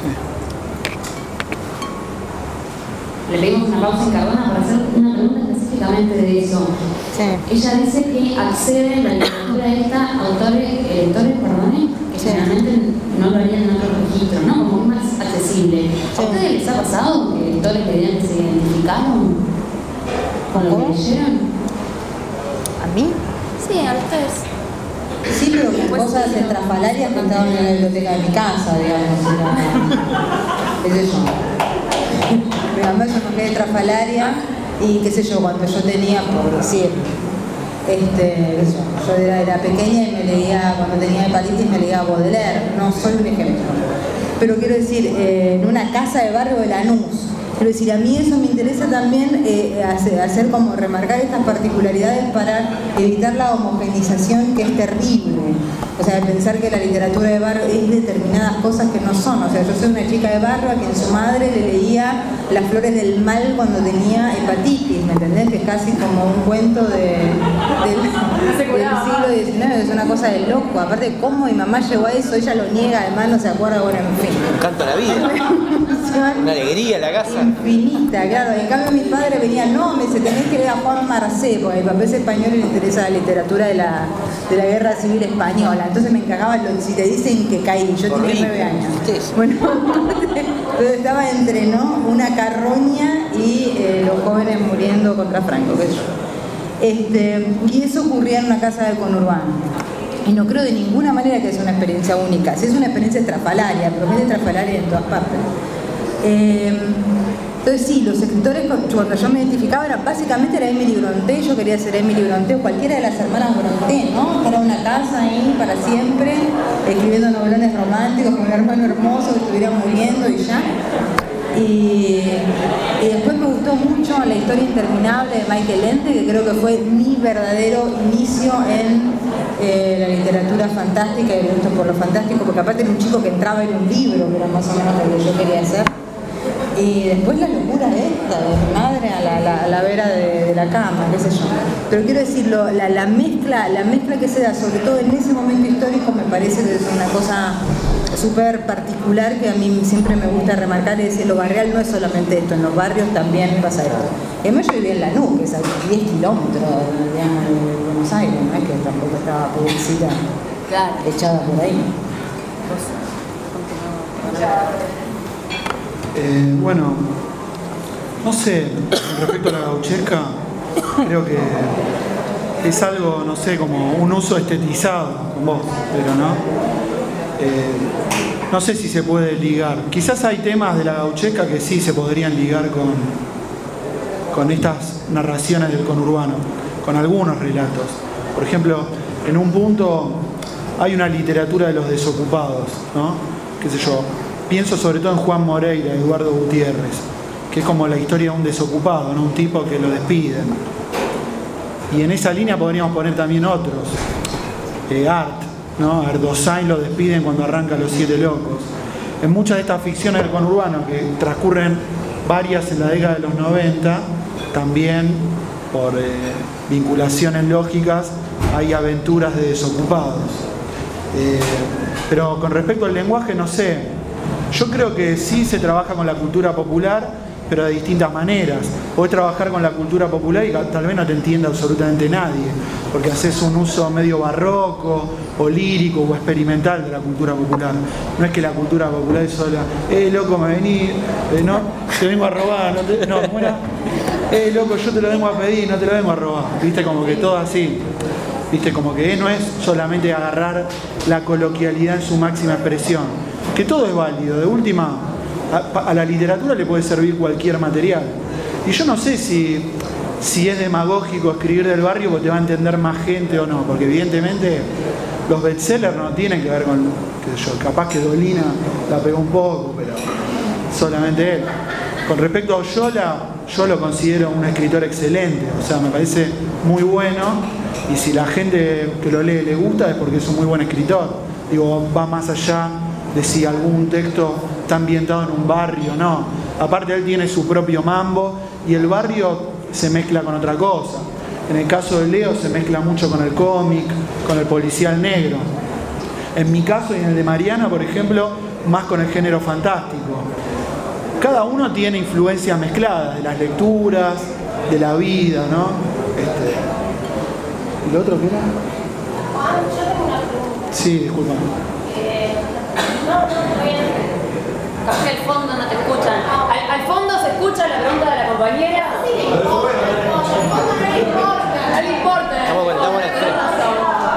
Speaker 3: Sí. Le pedimos una pausa en Cardona para hacer una pregunta específicamente de eso.
Speaker 2: Sí.
Speaker 3: Ella dice que acceden la literatura de esta a autores, eh, lectores, perdone, que
Speaker 2: Sí.
Speaker 3: generalmente no lo harían en otro registro, ¿no? Como es más accesible. ¿A ustedes les ha pasado que lectores que digan que se identificaron con lo que leyeron?
Speaker 2: ¿A mí?
Speaker 5: Sí, a ustedes.
Speaker 2: Sí, pero con cosas estrafalarias que estaban en la biblioteca de mi casa, digamos. Era, qué sé yo. Mi mamá yo me quedé estrafalaria y qué sé yo, cuando yo tenía, por decir, este, qué sé yo, yo era, era pequeña y me leía, cuando tenía hepatitis me leía Baudelaire, no soy un ejemplo. Pero quiero decir, eh, en una casa de barrio de Lanús. Quiero decir, a mí eso me interesa también eh, hacer, hacer como remarcar estas particularidades para evitar la homogenización que es terrible. O sea, pensar que la literatura de barrio es determinadas cosas que no son. O sea, yo soy una chica de barrio a quien su madre le leía Las flores del mal cuando tenía hepatitis, ¿me entendés? Que es casi como un cuento de, de, del siglo diecinueve, es una cosa de loco. Aparte, cómo mi mamá llegó a eso, ella lo niega, además no se acuerda, bueno, en fin.
Speaker 4: Un canto a la vida. Una alegría la casa.
Speaker 2: Infinita, claro. En cambio mi padre venía, no, me dice, tenés que leer a Juan Marcé, porque mi papá es español y le interesa la literatura de la, de la Guerra Civil Española. Entonces me encagaba, lo, si te dicen que caí, yo tenía nueve años. Bueno, entonces estaba entre, ¿no?, una carroña y eh, los jóvenes muriendo contra Franco, qué sé yo. Este, y eso ocurría en una casa de conurbano. Y no creo de ninguna manera que sea una experiencia única. Sí es una experiencia estrafalaria, pero es estrafalaria en todas partes. Eh, entonces sí, los escritores, cuando yo me identificaba, era, básicamente era Emily Brontë. Yo quería ser Emily Brontë o cualquiera de las hermanas Brontë, ¿no? Estar en una casa ahí para siempre, escribiendo novelones románticos con un hermano hermoso que estuviera muriendo y ya. Y, y después me gustó mucho La historia interminable de Michael Ende, que creo que fue mi verdadero inicio en eh, la literatura fantástica y el gusto por lo fantástico, porque aparte era un chico que entraba en un libro, que era más o menos lo que yo quería hacer. Y después la locura esta, de mi madre a la, la, a la vera de, de la cama, qué sé yo. Pero quiero decirlo, la, la, mezcla, la mezcla que se da, sobre todo en ese momento histórico, me parece que es una cosa súper particular que a mí siempre me gusta remarcar, es decir, lo barrial no es solamente esto, en los barrios también pasa esto. Además yo vivía en Lanús, que es a diez kilómetros, digamos, de Buenos Aires, no es que tampoco estaba publicidad
Speaker 5: Claro.
Speaker 2: echada por ahí.
Speaker 1: Eh, bueno, No sé, con respecto a la gauchesca, creo que es algo, no sé, como un uso estetizado con vos, pero no. Eh, no sé si se puede ligar. Quizás hay temas de la gauchesca que sí se podrían ligar con, con estas narraciones del conurbano, con algunos relatos. Por ejemplo, en un punto hay una literatura de los desocupados, ¿no? Qué sé yo, pienso sobre todo en Juan Moreira, Eduardo Gutiérrez, que es como la historia de un desocupado, ¿no? Un tipo que lo despiden. Y en esa línea podríamos poner también otros. Eh, Art, ¿no? A Erdosín lo despiden cuando arranca Los Siete Locos. En muchas de estas ficciones del conurbano, que transcurren varias en la década de los noventa, también por eh, vinculaciones lógicas hay aventuras de desocupados. Eh, pero con respecto al lenguaje, no sé. Yo creo que sí se trabaja con la cultura popular, pero de distintas maneras. Podés trabajar con la cultura popular y tal vez no te entienda absolutamente nadie, porque haces un uso medio barroco, o lírico, o experimental de la cultura popular. No es que la cultura popular es sola, eh, loco, me vení, eh, no, te vengo a robar, no, te, no, ¿cómo era? Eh, loco, yo te lo vengo a pedir, no te lo vengo a robar. Viste, como que todo así. Viste, como que eh, no es solamente agarrar la coloquialidad en su máxima expresión, que todo es válido. De última, a, a la literatura le puede servir cualquier material. Y yo no sé si, si es demagógico escribir del barrio porque te va a entender más gente o no, porque evidentemente los bestsellers no tienen que ver con, qué sé yo, capaz que Dolina la pegó un poco, pero solamente él. Con respecto a Oyola, yo lo considero un escritor excelente, o sea, me parece muy bueno, y si la gente que lo lee le gusta es porque es un muy buen escritor. Digo, va más allá de si algún texto está ambientado en un barrio, no. Aparte él tiene su propio mambo y el barrio se mezcla con otra cosa. En el caso de Leo se mezcla mucho con el cómic, con el policial negro. En mi caso y en el de Mariana, por ejemplo, más con el género fantástico. Cada uno tiene influencias mezcladas de las lecturas, de la vida, ¿no? Este, ¿Y lo otro qué era?
Speaker 7: Juan, yo tengo una pregunta.
Speaker 1: Sí, disculpa.
Speaker 7: Eh, no, no, bien.
Speaker 5: Capaz que al fondo no te escuchan. ¿Al, al fondo se escucha la pregunta de la compañera?
Speaker 7: Sí, no importa, no le importa.
Speaker 5: No le importa.
Speaker 4: Estamos con- estamos en el
Speaker 5: Tenés razón.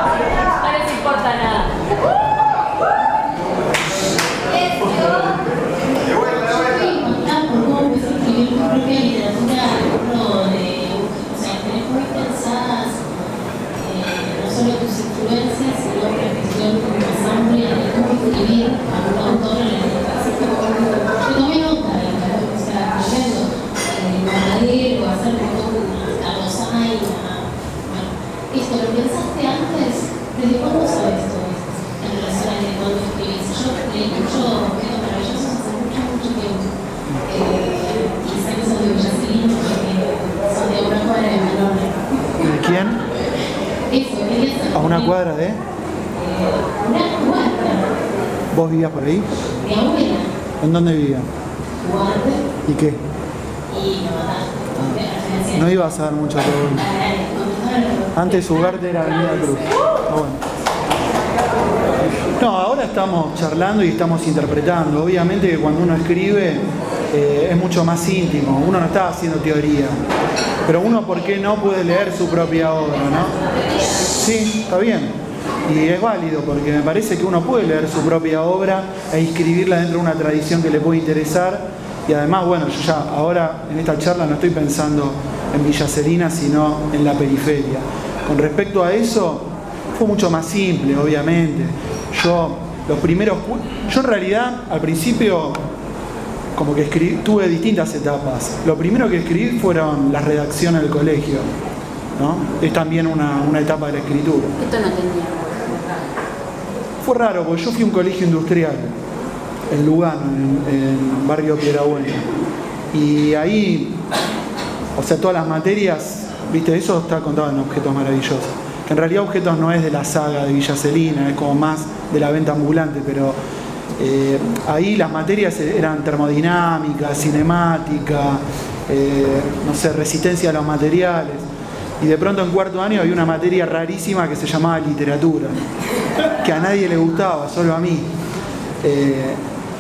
Speaker 5: No les importa nada.
Speaker 8: Influencias, sino una reflexión más amplia de cómo escribir a un autor en el caso. Yo tomé nota de o sea, leyendo el Madero, hacer como una Rosana y bueno, esto lo pensaste antes, ¿desde cuándo sabes todo esto? En relación a de cuándo escribís. Yo leí mucho objetos maravillosos hace mucho, mucho tiempo. Eh, y sé que son de Villacelino, porque son de una cuadra de menor.
Speaker 1: ¿De quién?
Speaker 8: Eso, quería
Speaker 1: ¿A una cuadra de?
Speaker 8: Una cuadra.
Speaker 1: ¿Vos vivías por ahí?
Speaker 8: Mi abuela.
Speaker 1: ¿En dónde vivía?
Speaker 8: Guarde
Speaker 1: ¿Y qué?
Speaker 8: y me mataron.
Speaker 1: No ibas a dar mucho todo. Antes Ugarte era Avenida Cruz. Ah, bueno. No, ahora estamos charlando y estamos interpretando. Obviamente que cuando uno escribe eh, es mucho más íntimo. Uno no está haciendo teoría. Pero uno, ¿por qué no puede leer su propia obra, no? Sí, está bien. Y es válido porque me parece que uno puede leer su propia obra e inscribirla dentro de una tradición que le puede interesar. Y además, bueno, yo ya ahora en esta charla no estoy pensando en Villa Serina, sino en la periferia. Con respecto a eso, fue mucho más simple, obviamente. Yo, los primeros... Yo en realidad, al principio, como que escribí, tuve distintas etapas. Lo primero que escribí fueron las redacciones del colegio, ¿no? Es también una, una etapa de la escritura.
Speaker 5: Esto no tenía.
Speaker 1: Fue raro, porque yo fui a un colegio industrial, en Lugano, en, en barrio Piedrabuena. Y ahí, o sea, todas las materias, viste, eso está contado en Objetos Maravillosos. Que en realidad Objetos no es de la saga de Villa Celina, es como más de la venta ambulante, pero eh, ahí las materias eran termodinámica, cinemática, eh, no sé, resistencia a los materiales. Y de pronto en cuarto año había una materia rarísima que se llamaba literatura, que a nadie le gustaba, solo a mí. Eh,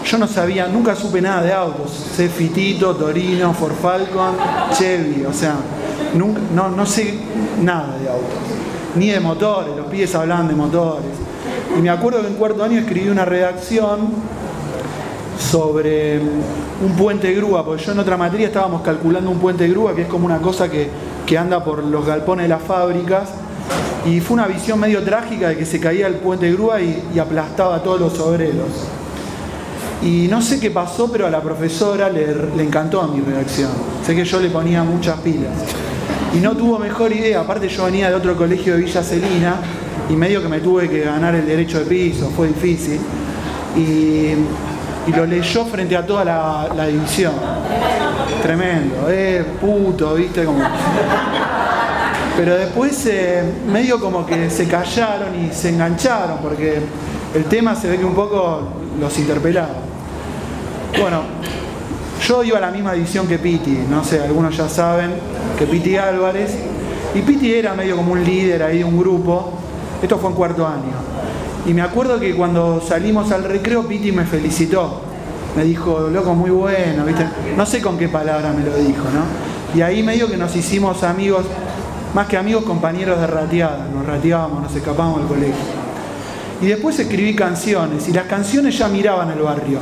Speaker 1: yo no sabía, nunca supe nada de autos. Sé Fitito, Torino, Ford Falcon, Chevy, o sea, nunca, no, no sé nada de autos. Ni de motores, los pibes hablaban de motores. Y me acuerdo que en cuarto año escribí una redacción sobre un puente grúa, porque yo en otra materia estábamos calculando un puente grúa, que es como una cosa que, que anda por los galpones de las fábricas, y fue una visión medio trágica de que se caía el puente grúa y, y aplastaba a todos los obreros. Y no sé qué pasó, pero a la profesora le, le encantó a mi redacción. Sé que yo le ponía muchas pilas. Y no tuvo mejor idea, aparte yo venía de otro colegio de Villa Celina, y medio que me tuve que ganar el derecho de piso, fue difícil. Y, y lo leyó frente a toda la, la división. Tremendo, eh, puto, viste, como... Pero después eh, medio como que se callaron y se engancharon, porque el tema se ve que un poco los interpelaba. Bueno, yo iba a la misma división que Piti, no sé, algunos ya saben, que Piti Álvarez, y Piti era medio como un líder ahí de un grupo. Esto fue en cuarto año. Y me acuerdo que cuando salimos al recreo, Piti me felicitó. Me dijo, loco, muy bueno, ¿viste? No sé con qué palabra me lo dijo, ¿no? Y ahí medio que nos hicimos amigos, más que amigos, compañeros de rateada. Nos rateábamos, nos escapábamos del colegio. Y después escribí canciones, y las canciones ya miraban el barrio.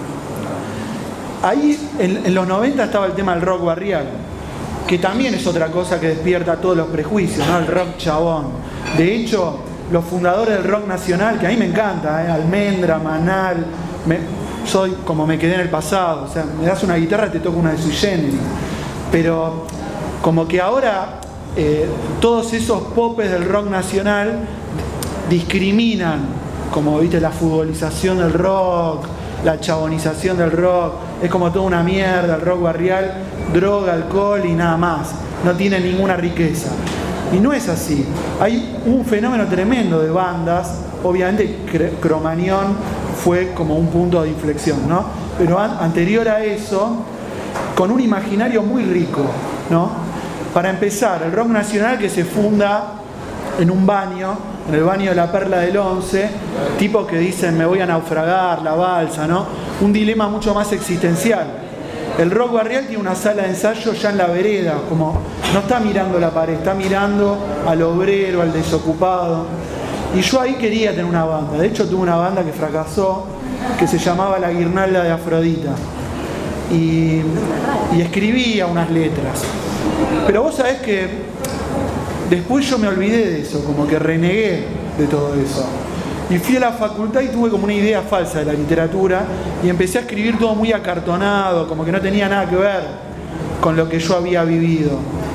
Speaker 1: Ahí, en, en los noventa, estaba el tema del rock barrial, que también es otra cosa que despierta todos los prejuicios, ¿no? El rock chabón. De hecho, los fundadores del rock nacional, que a mí me encanta, ¿eh? Almendra, Manal, me, soy como me quedé en el pasado, o sea, me das una guitarra y te toco una de Sui Generis. Pero como que ahora eh, todos esos popes del rock nacional discriminan, como viste, la futbolización del rock, la chabonización del rock, es como toda una mierda, el rock barrial, droga, alcohol y nada más, no tiene ninguna riqueza. Y no es así. Hay un fenómeno tremendo de bandas, obviamente Cromañón fue como un punto de inflexión, ¿no? Pero an- anterior a eso, con un imaginario muy rico, ¿no? Para empezar, el rock nacional que se funda en un baño, en el baño de la Perla del Once, tipos que dicen me voy a naufragar, la balsa, ¿no? Un dilema mucho más existencial. El rock barrial tiene una sala de ensayo ya en la vereda, como no está mirando la pared, está mirando al obrero, al desocupado. Y yo ahí quería tener una banda. De hecho tuve una banda que fracasó, que se llamaba La Guirnalda de Afrodita. Y, y escribía unas letras. Pero vos sabés que después yo me olvidé de eso, como que renegué de todo eso. Y fui a la facultad y tuve como una idea falsa de la literatura y empecé a escribir todo muy acartonado, como que no tenía nada que ver con lo que yo había vivido.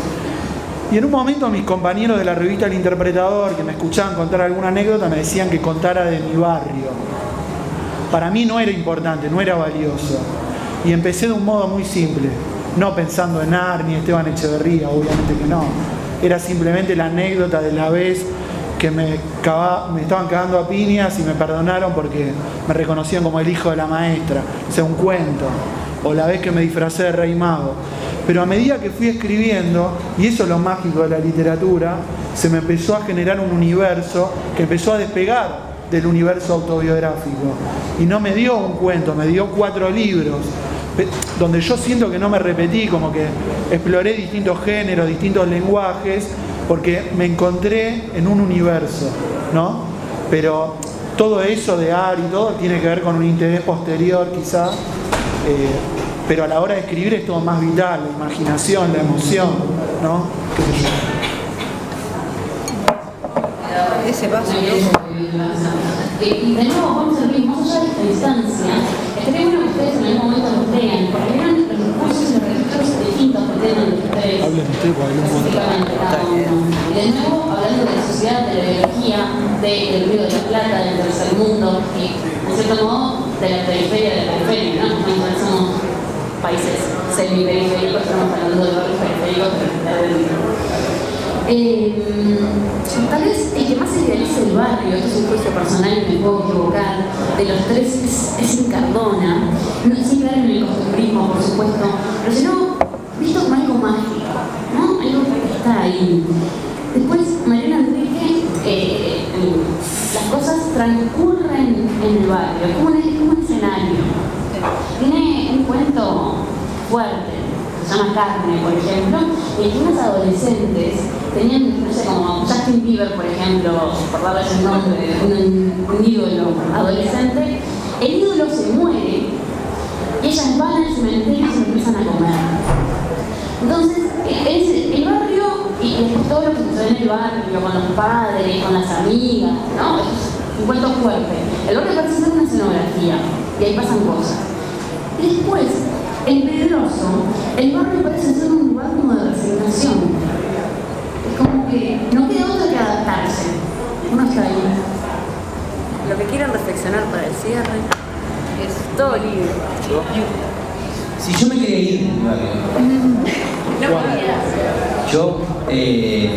Speaker 1: Y en un momento mis compañeros de la revista El Interpretador, que me escuchaban contar alguna anécdota, me decían que contara de mi barrio. Para mí no era importante, no era valioso. Y empecé de un modo muy simple, no pensando en Arni, Esteban Echeverría, obviamente que no. Era simplemente la anécdota de la vez que me, cava, me estaban cagando a piñas y me perdonaron porque me reconocían como el hijo de la maestra. O sea, un cuento. O la vez que me disfracé de Rey Mago. Pero a medida que fui escribiendo, y eso es lo mágico de la literatura, se me empezó a generar un universo que empezó a despegar del universo autobiográfico. Y no me dio un cuento, me dio cuatro libros, donde yo siento que no me repetí, como que exploré distintos géneros, distintos lenguajes, porque me encontré en un universo, ¿no? Pero todo eso de Ari y todo tiene que ver con un interés posterior quizá, eh, pero a la hora de escribir es todo más vital, la imaginación, la emoción, ¿no? ¿Qué sé yo?
Speaker 2: Ese paso.
Speaker 8: Y de nuevo vamos a ver, más allá de esta distancia, estaría bueno que ustedes en algún momento los lean, porque vean los recursos y los registros distintos que tienen ustedes.
Speaker 1: Hablen ustedes, porque hablan un montón.
Speaker 8: Cada uno. Y de nuevo, hablando de la sociedad, de la biología, del Río de la Plata, del tercer mundo, y en cierto modo, de la periferia de la periferia, ¿no? Nosotros somos países semi-periféricos, estamos hablando de barrios periféricos del mundo. Eh, tal vez el que más idealiza el barrio, esto es un juicio personal y me puedo equivocar, de los tres es, es Incardona, no, sin caer en el costumbrismo, por supuesto, pero si no, visto como algo mágico, ¿no? Algo que está ahí. Después, Mariana Enrique, eh, las cosas transcurren en el barrio, como un, como un escenario.
Speaker 3: fuerte, se llama Carne, por ejemplo, y que unas adolescentes tenían, no sé, como Justin Bieber, por ejemplo, por darles el nombre de un, un ídolo adolescente, el ídolo se muere y ellas van al cementerio y se lo empiezan a comer. Entonces, es el barrio y después todo lo que sucede en el barrio, con los padres, con las amigas, ¿no? Es un cuento fuerte. El barrio parece ser una escenografía y ahí pasan cosas. Y después, en Pedroso, el barrio parece ser un lugar como de resignación. Es como que no queda otra que adaptarse. Uno está ahí.
Speaker 5: Lo que quieren reflexionar para el cierre es todo libre.
Speaker 4: Si yo me quería ir del barrio,
Speaker 5: No podías.
Speaker 4: yo, eh,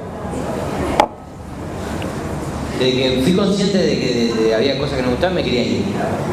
Speaker 4: desde que fui consciente de que de, de, había cosas que no me gustaban, me quería ir.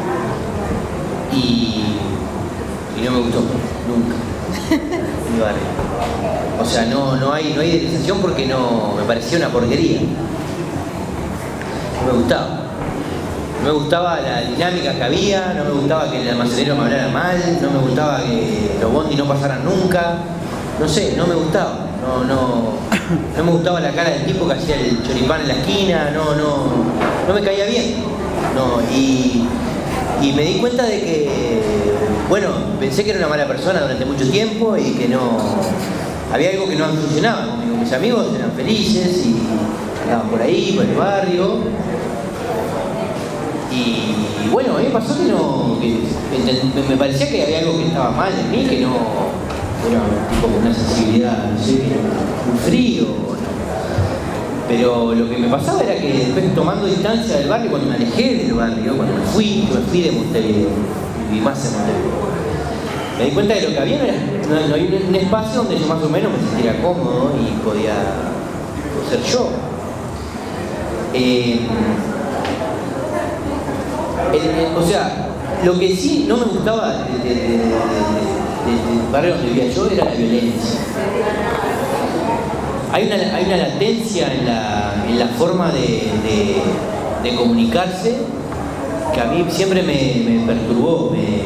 Speaker 4: Y, y no me gustó, nunca, mi barrio. O sea, no, no hay, no hay idealización porque no, me parecía una porquería. No me gustaba. No me gustaba la dinámica que había, no me gustaba que el almacenero me hablara mal, no me gustaba que los bondi no pasaran nunca, no sé, no me gustaba, no, no, no me gustaba la cara del tipo que hacía el choripán en la esquina, no, no, no me caía bien, no, y, y me di cuenta de que, bueno, pensé que era una mala persona durante mucho tiempo y que no, había algo que no funcionaba conmigo, mis amigos eran felices y andaban por ahí, por el barrio. Y bueno, a mí me pasó que no, que me parecía que había algo que estaba mal en mí, que no era tipo con una sensibilidad, no sé, un frío, no. Pero lo que me pasaba era que después tomando distancia del barrio, cuando me alejé del barrio, cuando me fui, me fui de Montevideo, viví más en Montevideo, me di cuenta de lo que había, no, era, no, no había un espacio donde yo más o menos me sintiera cómodo y podía ser yo. Eh, El, el, o sea, lo que sí no me gustaba del de, de, de, de, de barrio donde vivía yo era la violencia. Hay una, hay una latencia en la, en la forma de, de, de comunicarse que a mí siempre me, me perturbó. Me,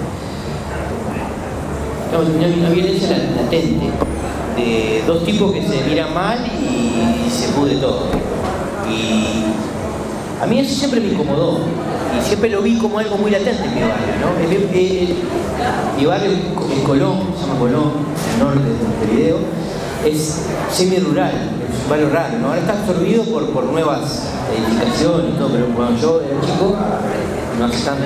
Speaker 4: no, una, una violencia latente de dos tipos que se miran mal y, y se pudre todo. Y a mí eso siempre me incomodó. Y siempre lo vi como algo muy latente en mi barrio, ¿no? El, el, el, mi barrio, el Colón, se llama Colón, el norte de Montevideo, es semi-rural, es un barrio raro, ¿no? Ahora está absorbido por, por nuevas edificaciones y todo, pero cuando yo era chico, no hace tanto,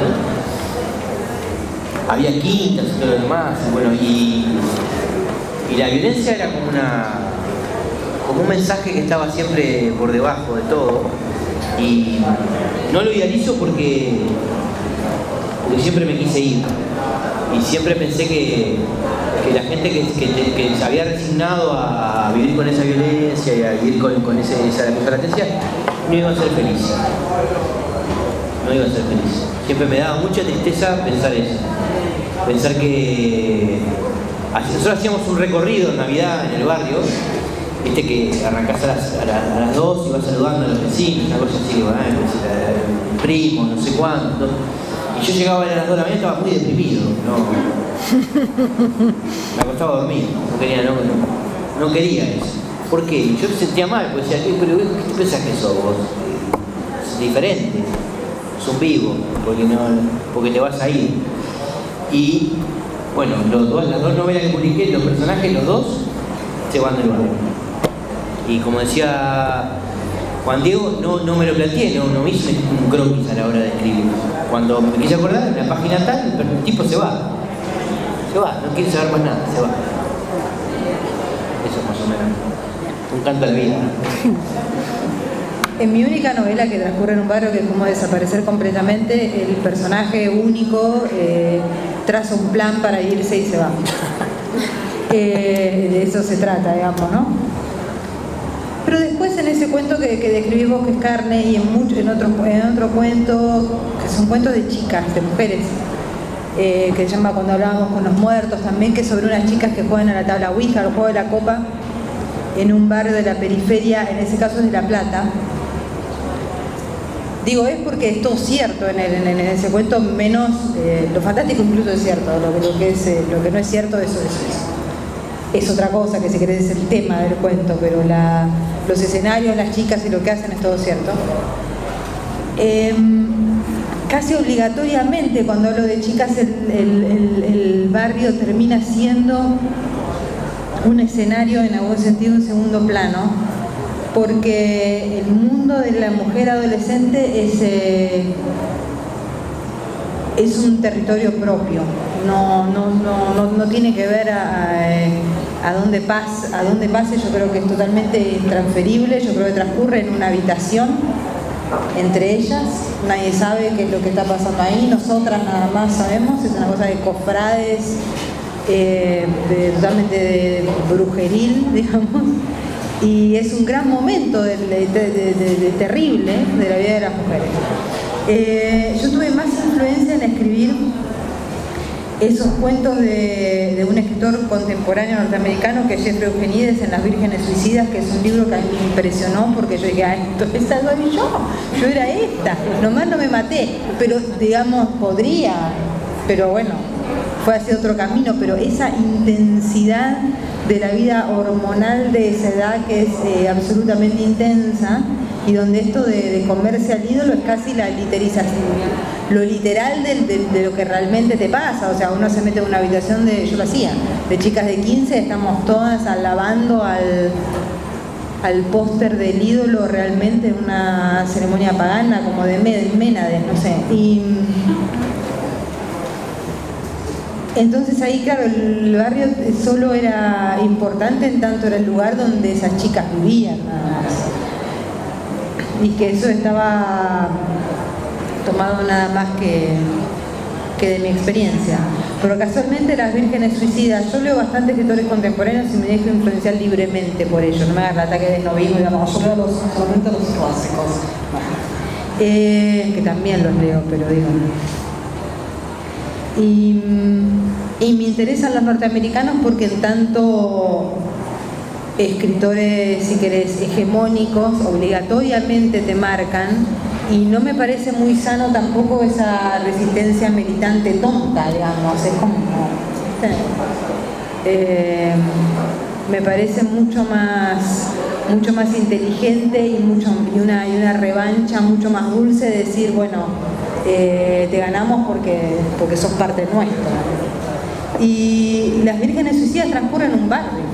Speaker 4: había quintas y todo lo demás, y bueno, y, y la violencia era como una, como un mensaje que estaba siempre por debajo de todo. Y no lo idealizo porque, porque siempre me quise ir y siempre pensé que, que la gente que, que, que se había resignado a vivir con esa violencia y a vivir con, con ese, esa, esa latencia no iba a ser feliz, no iba a ser feliz. Siempre me daba mucha tristeza pensar eso, pensar que nosotros hacíamos un recorrido en Navidad en el barrio. Viste que arrancás a las, a, la, a las dos y vas saludando a los vecinos, una cosa así, ¿no? El primo, no sé cuánto. Y yo llegaba a las dos de la mañana y estaba muy deprimido, no. Me acostaba a dormir, no quería, no, no, no quería eso. ¿Por qué? Yo me sentía mal, porque decía, pero ¿qué pensás que sos vos? Es diferente, es un vivo, porque, no, porque te vas a ir. Y bueno, los dos, las dos novelas que publiqué, los personajes, los dos, se van del barrio. Y como decía Juan Diego, no, no me lo planteé, no, no me hice un croquis a la hora de escribir. Cuando me quise acordar, en la página tal, el tipo se va. Se va, no quiere saber más nada, se va. Eso es más o menos un canto a la vida.
Speaker 2: En mi única novela que transcurre en un barrio, que es como desaparecer completamente, el personaje único eh, traza un plan para irse y se va. Eh, de eso se trata, digamos, ¿no? Pero después en ese cuento que, que describís vos, que es Carne, y en, mucho, en, otro, en otro cuento, que son cuentos de chicas, de mujeres, eh, que se llama Cuando hablábamos con los muertos también, que es sobre unas chicas que juegan a la tabla Ouija, al juego de la copa, en un barrio de la periferia, en ese caso es de La Plata. Digo, es porque es todo cierto en, el, en, el, en ese cuento, menos eh, lo fantástico incluso es cierto, lo que, lo que, es, eh, lo que no es cierto eso es, es otra cosa, que si querés es el tema del cuento, pero la, los escenarios, las chicas y lo que hacen es todo cierto. Eh, casi obligatoriamente cuando hablo de chicas el, el, el, el barrio termina siendo un escenario en algún sentido, un segundo plano, porque el mundo de la mujer adolescente es, eh, es un territorio propio, no, no, no, no, no tiene que ver a, a, a, dónde pas, a dónde pase, yo creo que es totalmente intransferible, yo creo que transcurre en una habitación entre ellas, nadie sabe qué es lo que está pasando ahí, nosotras nada más sabemos, es una cosa de cofrades, eh, de, totalmente de brujeril, digamos. Y es un gran momento de, de, de, de, de terrible de la vida de las mujeres. Eh, yo tuve más influencia en escribir esos cuentos de, de un escritor contemporáneo norteamericano que es Jeffrey Eugenides en Las Vírgenes Suicidas, que es un libro que a mí me impresionó porque yo dije, ah, esto es algo de yo, yo era esta, nomás no me maté, pero digamos, podría, pero bueno, fue hacia otro camino, pero esa intensidad de la vida hormonal de esa edad que es eh, absolutamente intensa y donde esto de, de comerse al ídolo es casi la literización, lo literal de, de, de lo que realmente te pasa, o sea, uno se mete en una habitación de, yo lo hacía, de chicas de quince, estamos todas alabando al, al póster del ídolo realmente en una ceremonia pagana como de Ménades, no sé, y entonces ahí, claro, el barrio solo era importante en tanto era el lugar donde esas chicas vivían, nada más. Y que eso estaba tomado nada más que, que de mi experiencia. Pero casualmente Las Vírgenes Suicidas, yo leo bastante escritores contemporáneos y me dejo influenciar libremente por ello. No me haga el ataque de esnovismo, digamos, yo leo los, solamente los clásicos. Eh, que también los leo, pero digo... Y, y me interesan los norteamericanos porque en tanto escritores, si querés, hegemónicos, obligatoriamente te marcan, y no me parece muy sano tampoco esa resistencia militante tonta, digamos, es como... Eh, me parece mucho más mucho más inteligente y, mucho, y, una, y una revancha mucho más dulce de decir, bueno, Eh, te ganamos porque, porque sos parte nuestra. Y Las Vírgenes Suicidas transcurren en un barrio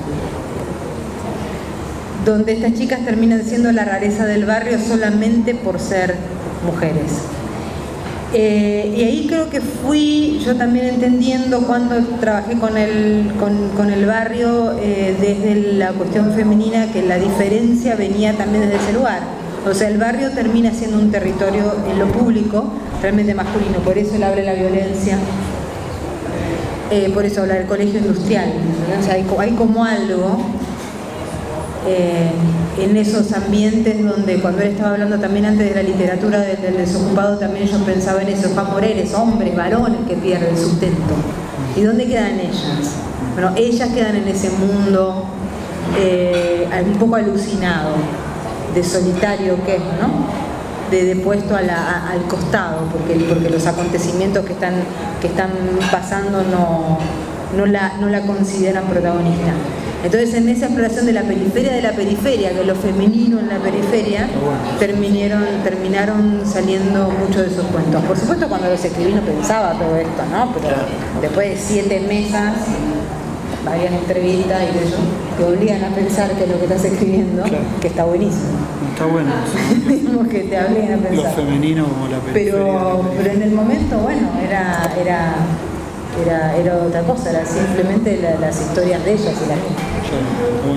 Speaker 2: donde estas chicas terminan siendo la rareza del barrio solamente por ser mujeres. Eh, y ahí creo que fui yo también entendiendo cuando trabajé con el, con, con el barrio eh, desde la cuestión femenina, que la diferencia venía también desde ese lugar. O sea, el barrio termina siendo un territorio en lo público realmente masculino, por eso él habla de la violencia, eh, por eso habla del colegio industrial, ¿no? O sea, hay, hay como algo eh, en esos ambientes donde, cuando él estaba hablando también antes de la literatura del, del desocupado, también yo pensaba en eso, Juan Moreres, hombres, varones que pierden el sustento. ¿Y dónde quedan ellas? Bueno, ellas quedan en ese mundo eh, un poco alucinado, de solitario que es, ¿no? De, de puesto a la, a, al costado, porque, porque los acontecimientos que están, que están pasando no, no, la, no la consideran protagonista. Entonces, en esa exploración de la periferia de la periferia, de lo femenino en la periferia, terminaron, terminaron saliendo muchos de esos cuentos. Por supuesto, cuando los escribí no pensaba todo esto, ¿no? Pero después de siete mesas, varias entrevistas y eso, te obligan a pensar que lo que estás escribiendo, claro, que está buenísimo.
Speaker 1: Está bueno.
Speaker 2: Digamos que te obligan a pensar.
Speaker 1: Lo femenino como la periferia.
Speaker 2: Pero, pero en el momento, bueno, era, era, era, era otra cosa, era simplemente la, las historias de ellas y las mías.
Speaker 1: Claro, bueno.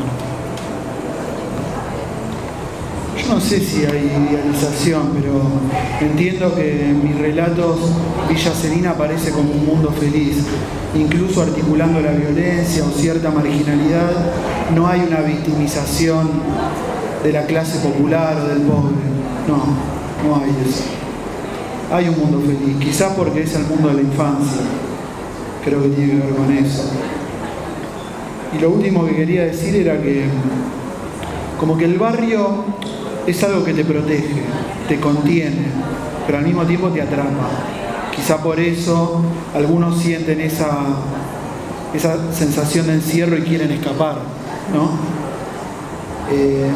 Speaker 1: Yo no sé si hay idealización, pero entiendo que en mis relatos Villa Serena aparece como un mundo feliz, incluso articulando la violencia o cierta marginalidad. No hay una victimización de la clase popular o del pobre, no, no hay eso. Hay un mundo feliz, quizás porque es el mundo de la infancia, creo que tiene que ver con eso. Y lo último que quería decir era que como que el barrio es algo que te protege, te contiene, pero al mismo tiempo te atrapa. Quizá por eso algunos sienten esa, esa sensación de encierro y quieren escapar, ¿no? Eh,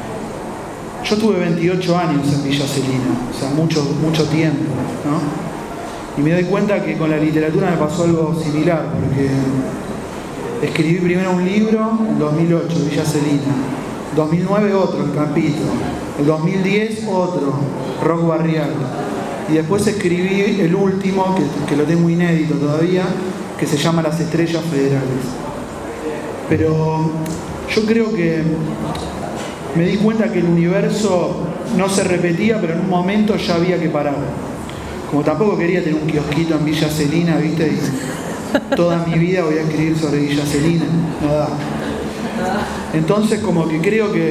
Speaker 1: yo tuve veintiocho años en Villa Celina, o sea, mucho, mucho tiempo, ¿no? Y me doy cuenta que con la literatura me pasó algo similar, porque escribí primero un libro en dos mil ocho, Villa Celina, dos mil nueve otro, El Campito, el dos mil diez otro, Rock Barrial, y después escribí el último, que, que lo tengo inédito todavía, que se llama Las Estrellas Federales. Pero yo creo que me di cuenta que el universo no se repetía, pero en un momento ya había que parar. Como tampoco quería tener un kiosquito en Villa Celina, ¿viste? Y toda mi vida voy a escribir sobre Villa Celina, no da. Entonces como que creo que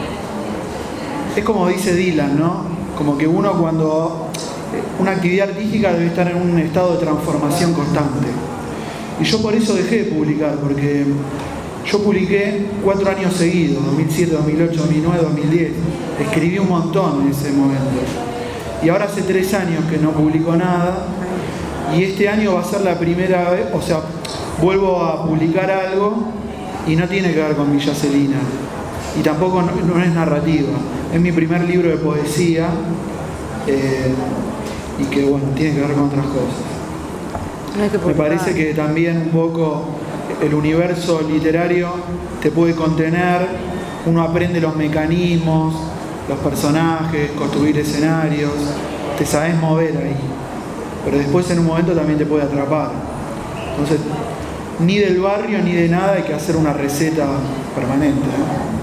Speaker 1: es como dice Dylan, ¿no? Como que uno cuando una actividad artística debe estar en un estado de transformación constante. Y yo por eso dejé de publicar, porque yo publiqué cuatro años seguidos, dos mil siete, dos mil ocho, dos mil nueve, dos mil diez. Escribí un montón en ese momento. Y ahora hace tres años que no publico nada. Y este año va a ser la primera vez, o sea, vuelvo a publicar algo y no tiene que ver con Villa Celina. Y tampoco no, no es narrativa. Es mi primer libro de poesía. Eh, y que, bueno, tiene que ver con otras cosas. Me parece que también un poco el universo literario te puede contener, uno aprende los mecanismos, los personajes, construir escenarios, te sabes mover ahí, pero después en un momento también te puede atrapar. Entonces, ni del barrio ni de nada hay que hacer una receta permanente, ¿no?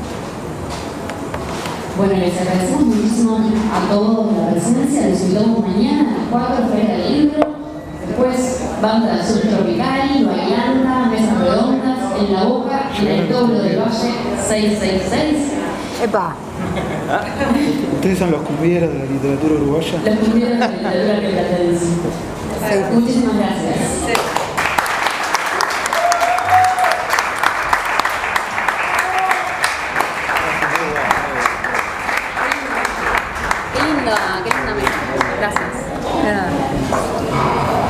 Speaker 8: Bueno, les agradecemos muchísimo a todos la presencia. Les invitamos mañana a las cuatro, Feria del Libro. Después, banda subtropical, bailanda, mesas redondas, en La Boca, en el Toblo del Valle seiscientos sesenta y seis.
Speaker 2: ¡Epa!
Speaker 1: ¿Ustedes son los cumbieros de la literatura uruguaya?
Speaker 8: Los cumbieros de la literatura platense. Muchísimas gracias.
Speaker 5: Qué linda, qué linda mesa. Gracias.
Speaker 2: De nada.